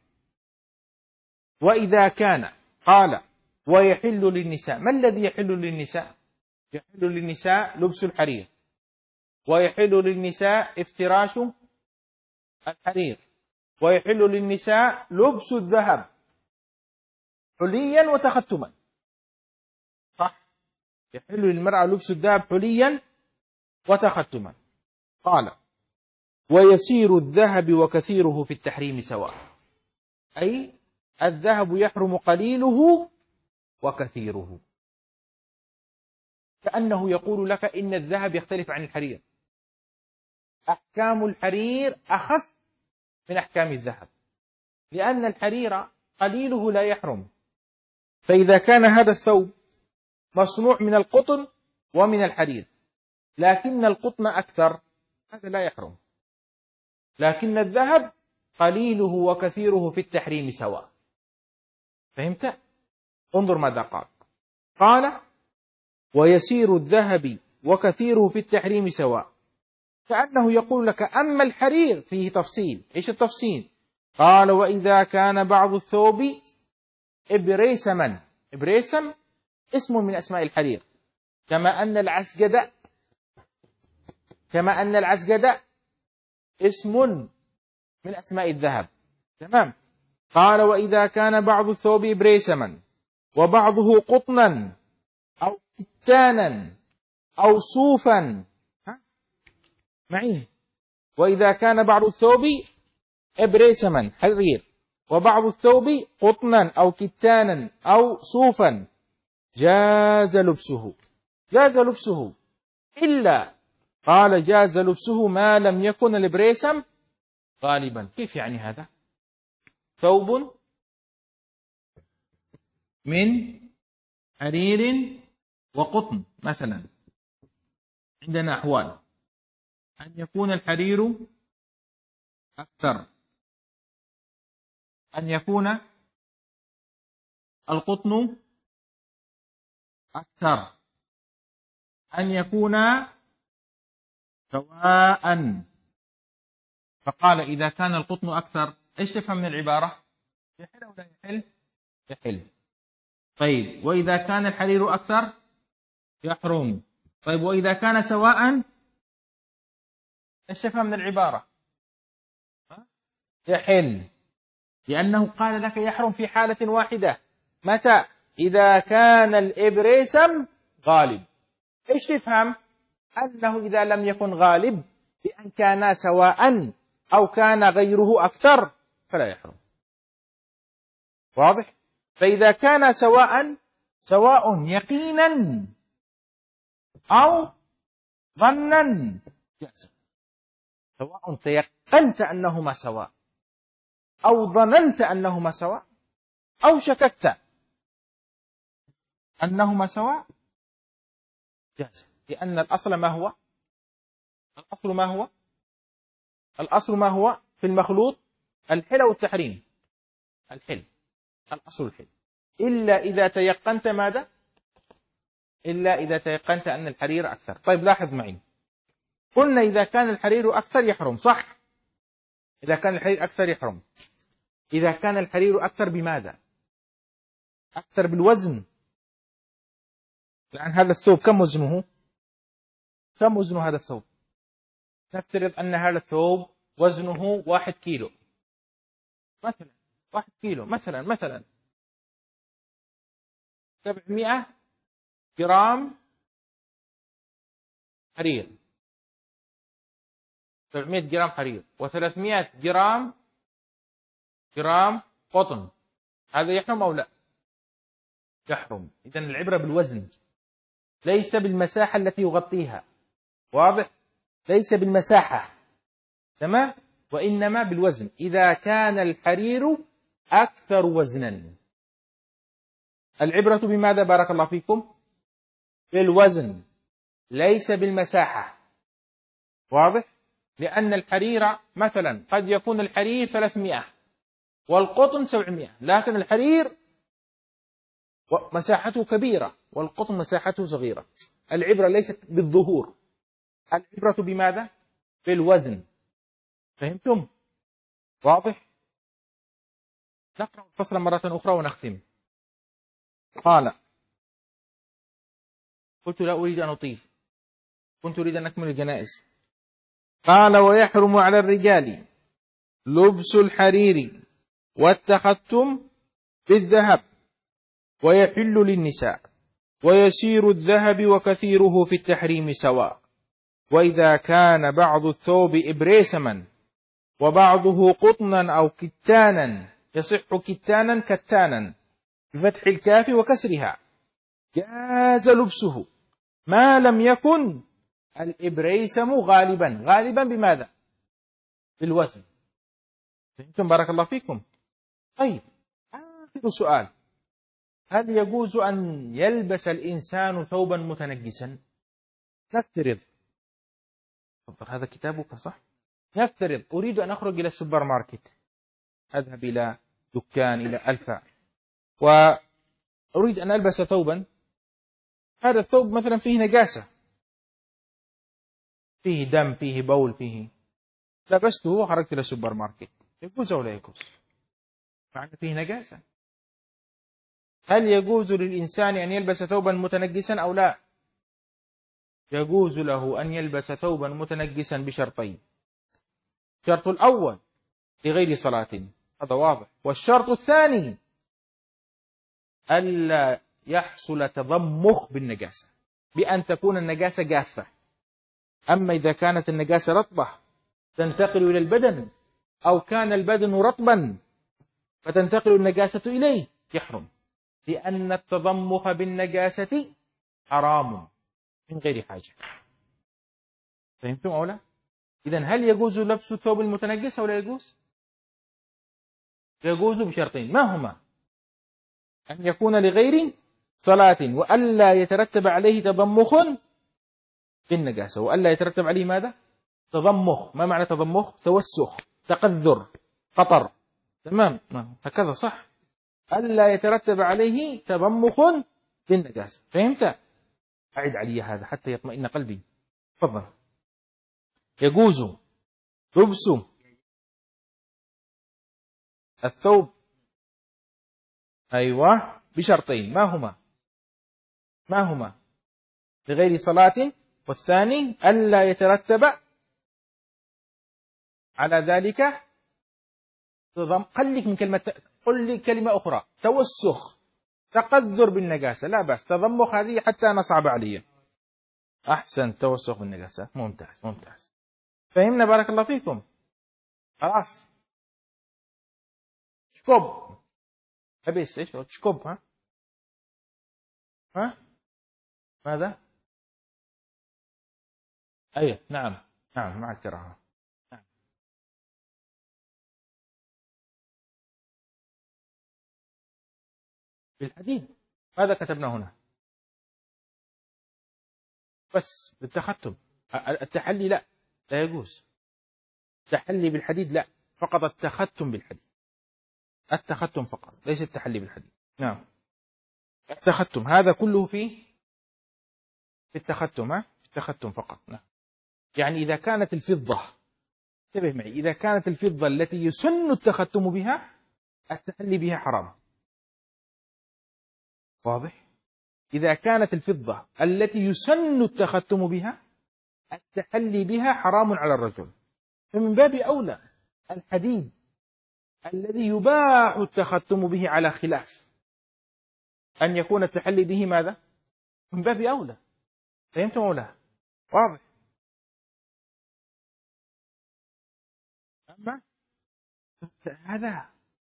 وإذا كان، قال: ويحل للنساء. ما الذي يحل للنساء؟ يحل للنساء لبس الحرير، ويحل للنساء افتراش الحرير، ويحل للنساء لبس الذهب حليا وتختما، صح. يحل للمرأة لبس الذهب حليا وتختما. قال: ويسير الذهب وكثيره في التحريم سواء. أي الذهب يحرم قليله وكثيره، كأنه يقول لك إن الذهب يختلف عن الحرير، أحكام الحرير أخف من أحكام الذهب، لأن الحرير قليله لا يحرم. فإذا كان هذا الثوب مصنوع من القطن ومن الحرير، لكن القطن أكثر، هذا لا يحرم. لكن الذهب قليله وكثيره في التحريم سواء. فهمت؟ انظر ماذا قال. قال: ويسير الذهب وكثيره في التحريم سواء. كأنه يقول لك أما الحرير فيه تفصيل. إيش التفصيل؟ قال: وإذا كان بعض الثوب إبريسما. إبريسم اسم من أسماء الحرير، كما أن العسجد اسم من أسماء الذهب. تمام. قال: وإذا كان بعض الثوب إبريسما وبعضه قطنا أو كتانا أو صوفا. معي. وإذا كان بعض الثوب إبريسما حرير وبعض الثوب قطنا أو كتانا أو صوفا جاز لبسه. جاز لبسه إلا، قال: جاز لبسه ما لم يكن الإبريسم غالبا. كيف يعني هذا؟ ثوب من حرير وقطن مثلا، عندنا أحوال: أن يكون الحرير أكثر، أن يكون القطن أكثر، أن يكون سواء. فقال: إذا كان القطن أكثر، إيش تفهم من العبارة؟ يحل أو لا يحل؟ يحل. طيب، وإذا كان الحرير أكثر يحرم. طيب، وإذا كان سواء، إيش تفهم من العبارة؟ يحل، لأنه قال لك يحرم في حالة واحدة. متى؟ إذا كان الإبريسم غالب. إيش تفهم؟ أنه إذا لم يكن غالب، بأن كان سواء أو كان غيره أكثر، فلا يحرم. واضح؟ فإذا كان سواء يقينا أو ظنا جاز. سواء تيقنت أنهما سواء، أو ظننت أنهما سواء، أو شككت أنهما سواء، جاز. لأن الأصل ما هو؟ الأصل ما هو؟ الأصل ما هو في المخلوط؟ الحل والتحريم. الحل، الأصل الحل، إلا إذا تيقنت ماذا؟ إلا إذا تيقنت أن الحرير أكثر. طيب، لاحظ معي، قلنا إذا كان الحرير أكثر يحرم، صح؟ إذا كان الحرير أكثر يحرم. إذا كان الحرير أكثر بماذا؟ أكثر بالوزن. لأن هذا الثوب كم وزنه؟ كم وزن هذا الثوب؟ نفترض أن هذا الثوب وزنه 1 كيلو مثلا، 1 كيلو مثلا 700 جرام حرير، 700 جرام حرير و300 جرام قطن. هذا يحرم أو لا؟ يحرم. إذن العبرة بالوزن، ليس بالمساحة التي يغطيها. واضح؟ ليس بالمساحة، تمام؟ وإنما بالوزن. إذا كان الحرير أكثر وزنا، العبرة بماذا بارك الله فيكم؟ بالوزن، ليس بالمساحة. واضح؟ لأن الحرير مثلا قد يكون الحرير 300 والقطن 700، لكن الحرير مساحته كبيرة والقطن مساحته صغيرة. العبرة ليست بالظهور، العبرة بماذا؟ بالوزن. فهمتم؟ واضح؟ نقرأ الفصل مرة أخرى ونختم. قال: قلت لا أريد أن أطيل، كنت أريد أن نكمل الجنائز. قال: ويحرم على الرجال لبس الحرير والتختم بالذهب، ويحل للنساء، ويسير الذهب وكثيره في التحريم سواء. وإذا كان بعض الثوب إبريسما وبعضه قطنا أو كتانا، يصح كتانا كتانا بفتح الكاف وكسرها، جاز لبسه ما لم يكن الإبريسم غالبا بماذا؟ بالوزن. فهمتم بارك الله فيكم؟ طيب، آخر سؤال: هل يجوز أن يلبس الإنسان ثوبا متنجسا؟ نفترض، هذا كتابك صح؟ نفترض أريد أن أخرج إلى السوبر ماركت، أذهب إلى دكان، إلى ألفا، وأريد أن ألبس ثوبا، هذا الثوب مثلا فيه نجاسة، فيه دم، فيه بول، فيه، لبسته وخرجت إلى السوبر ماركت، يجوز أو لا يجوز؟ مع أن فيه نجاسة. هل يجوز للإنسان أن يلبس ثوبا متنجسا أو لا؟ يجوز له أن يلبس ثوبا متنجسا بشرطين. الشرط الأول لغير صلاة، هذا واضح. والشرط الثاني ألا يحصل تضمخ بالنجاسة، بأن تكون النجاسة جافة. أما إذا كانت النجاسة رطبة تنتقل إلى البدن، أو كان البدن رطبا فتنتقل النجاسة إليه، يحرم، لأن التضمخ بالنجاسة حرام من غير حاجة. فهمتم أو لا؟ إذن هل يجوز لبس الثوب المتنجس أو لا يجوز؟ يجوز بشرطين، ما هما؟ أن يكون لغير صلاة، وألا يترتب عليه تضمخ بالنجاسة. وألا يترتب عليه ماذا؟ تضمخ. ما معنى تضمخ؟ توسخ، تقذر، قطر. تمام، هكذا صح. ألا يترتب عليه تضمخ بالنجاسة. فهمت؟ أعد علي هذا حتى يطمئن قلبي. تفضل. يجوز لبس الثوب، أيوة، بشرطين، ما هما؟ ما هما؟ لغير صلاة، والثاني ألا يترتب على ذلك خليك من كلمة، قل لي كلمة أخرى، توسخ، تقذر بالنجاسة، لا بأس. تضمخ هذه حتى نصعب علي. أحسن، توسخ بالنجاسة، ممتاز ممتاز. فهمنا، بارك الله فيكم. خلاص، شكوب لبس ايش؟ شكوب، ها ماذا؟ أي نعم، نعم، مع الكراهة. نعم. بالحديد، ماذا كتبنا هنا؟ بس بالتختم. التحلي لا، لا يجوز. التحلي بالحديد لا، فقط التختم بالحديد. التختم فقط، ليس التحلي بالحديد. نعم، التختم هذا كله في التختم، في التختم فقط. نعم. يعني إذا كانت الفضة، انتبه معي، إذا كانت الفضة التي يسن التختم بها، التحلي بها حرام. واضح؟ إذا كانت الفضة التي يسن التختم بها، التحلي بها حرام على الرجل. فمن باب أولى الحديد الذي يباح التختم به على خلاف أن يكون التحلي به ماذا؟ من باب أولى. فهمتم أو لا؟ واضح. أما هذا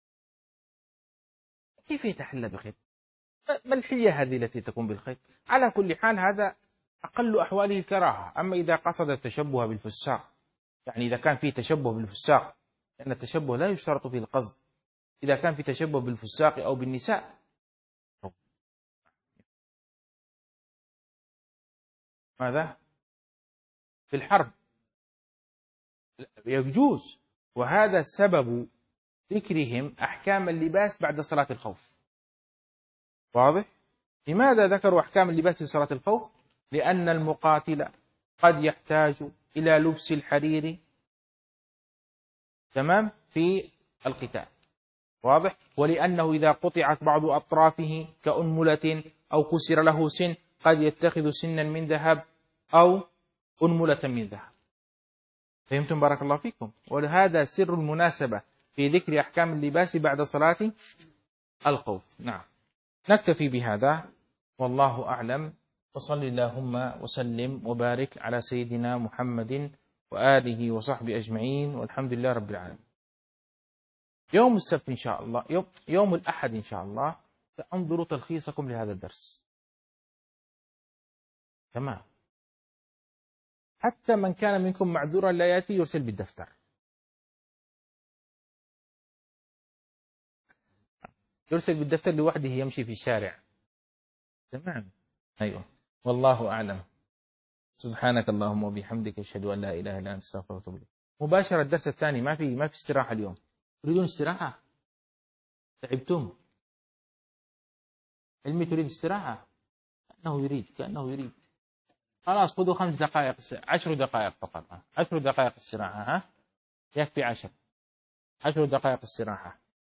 كيف يتحلى بخيط؟ ما الحلية هذه التي تكون بالخيط؟ على كل حال هذا أقل أحواله الكراهة. أما إذا قصد التشبه بالفساق، يعني إذا كان فيه تشبه بالفساق، لأن التشبه لا يشترط فيه القصد. إذا كان في تشبه بالفساق أو بالنساء، ماذا؟ في الحرب يجوز. وهذا سبب ذكرهم أحكام اللباس بعد صلاة الخوف. واضح؟ لماذا ذكروا أحكام اللباس في صلاة الخوف؟ لأن المقاتل قد يحتاج إلى لبس الحرير، تمام، في القتال. واضح؟ ولأنه إذا قطعت بعض أطرافه كأنملة أو كسر له سن، قد يتخذ سنا من ذهب أو أنملة من ذهب. فهمتم، بارك الله فيكم. ولهذا سر المناسبة في ذكر أحكام اللباس بعد صلاة الخوف. نعم، نكتفي بهذا، والله أعلم. وصل اللهم وسلم وبارك على سيدنا محمد وآله وصحبه أجمعين، والحمد لله رب العالمين. يوم السبت إن شاء الله، يوم الأحد إن شاء الله، سأنظر تلخيصكم لهذا الدرس. تمام. حتى من كان منكم معذورا لا يأتي يرسل بالدفتر. يرسل بالدفتر لوحده يمشي في الشارع. تمام. أيوه. والله أعلم. سبحانك اللهم وبحمدك أشهد أن لا إله إلا أنت أستغفرك وأتوب إليك. مباشرة الدرس الثاني، ما في استراحة اليوم. تريدون استراحة؟ تعبتم؟ علمي تريد استراحة؟ كأنه يريد. خلاص خذوا 5 دقائق، 10 دقائق فقط. 10 دقائق استراحة. يكفي 10 دقائق استراحة.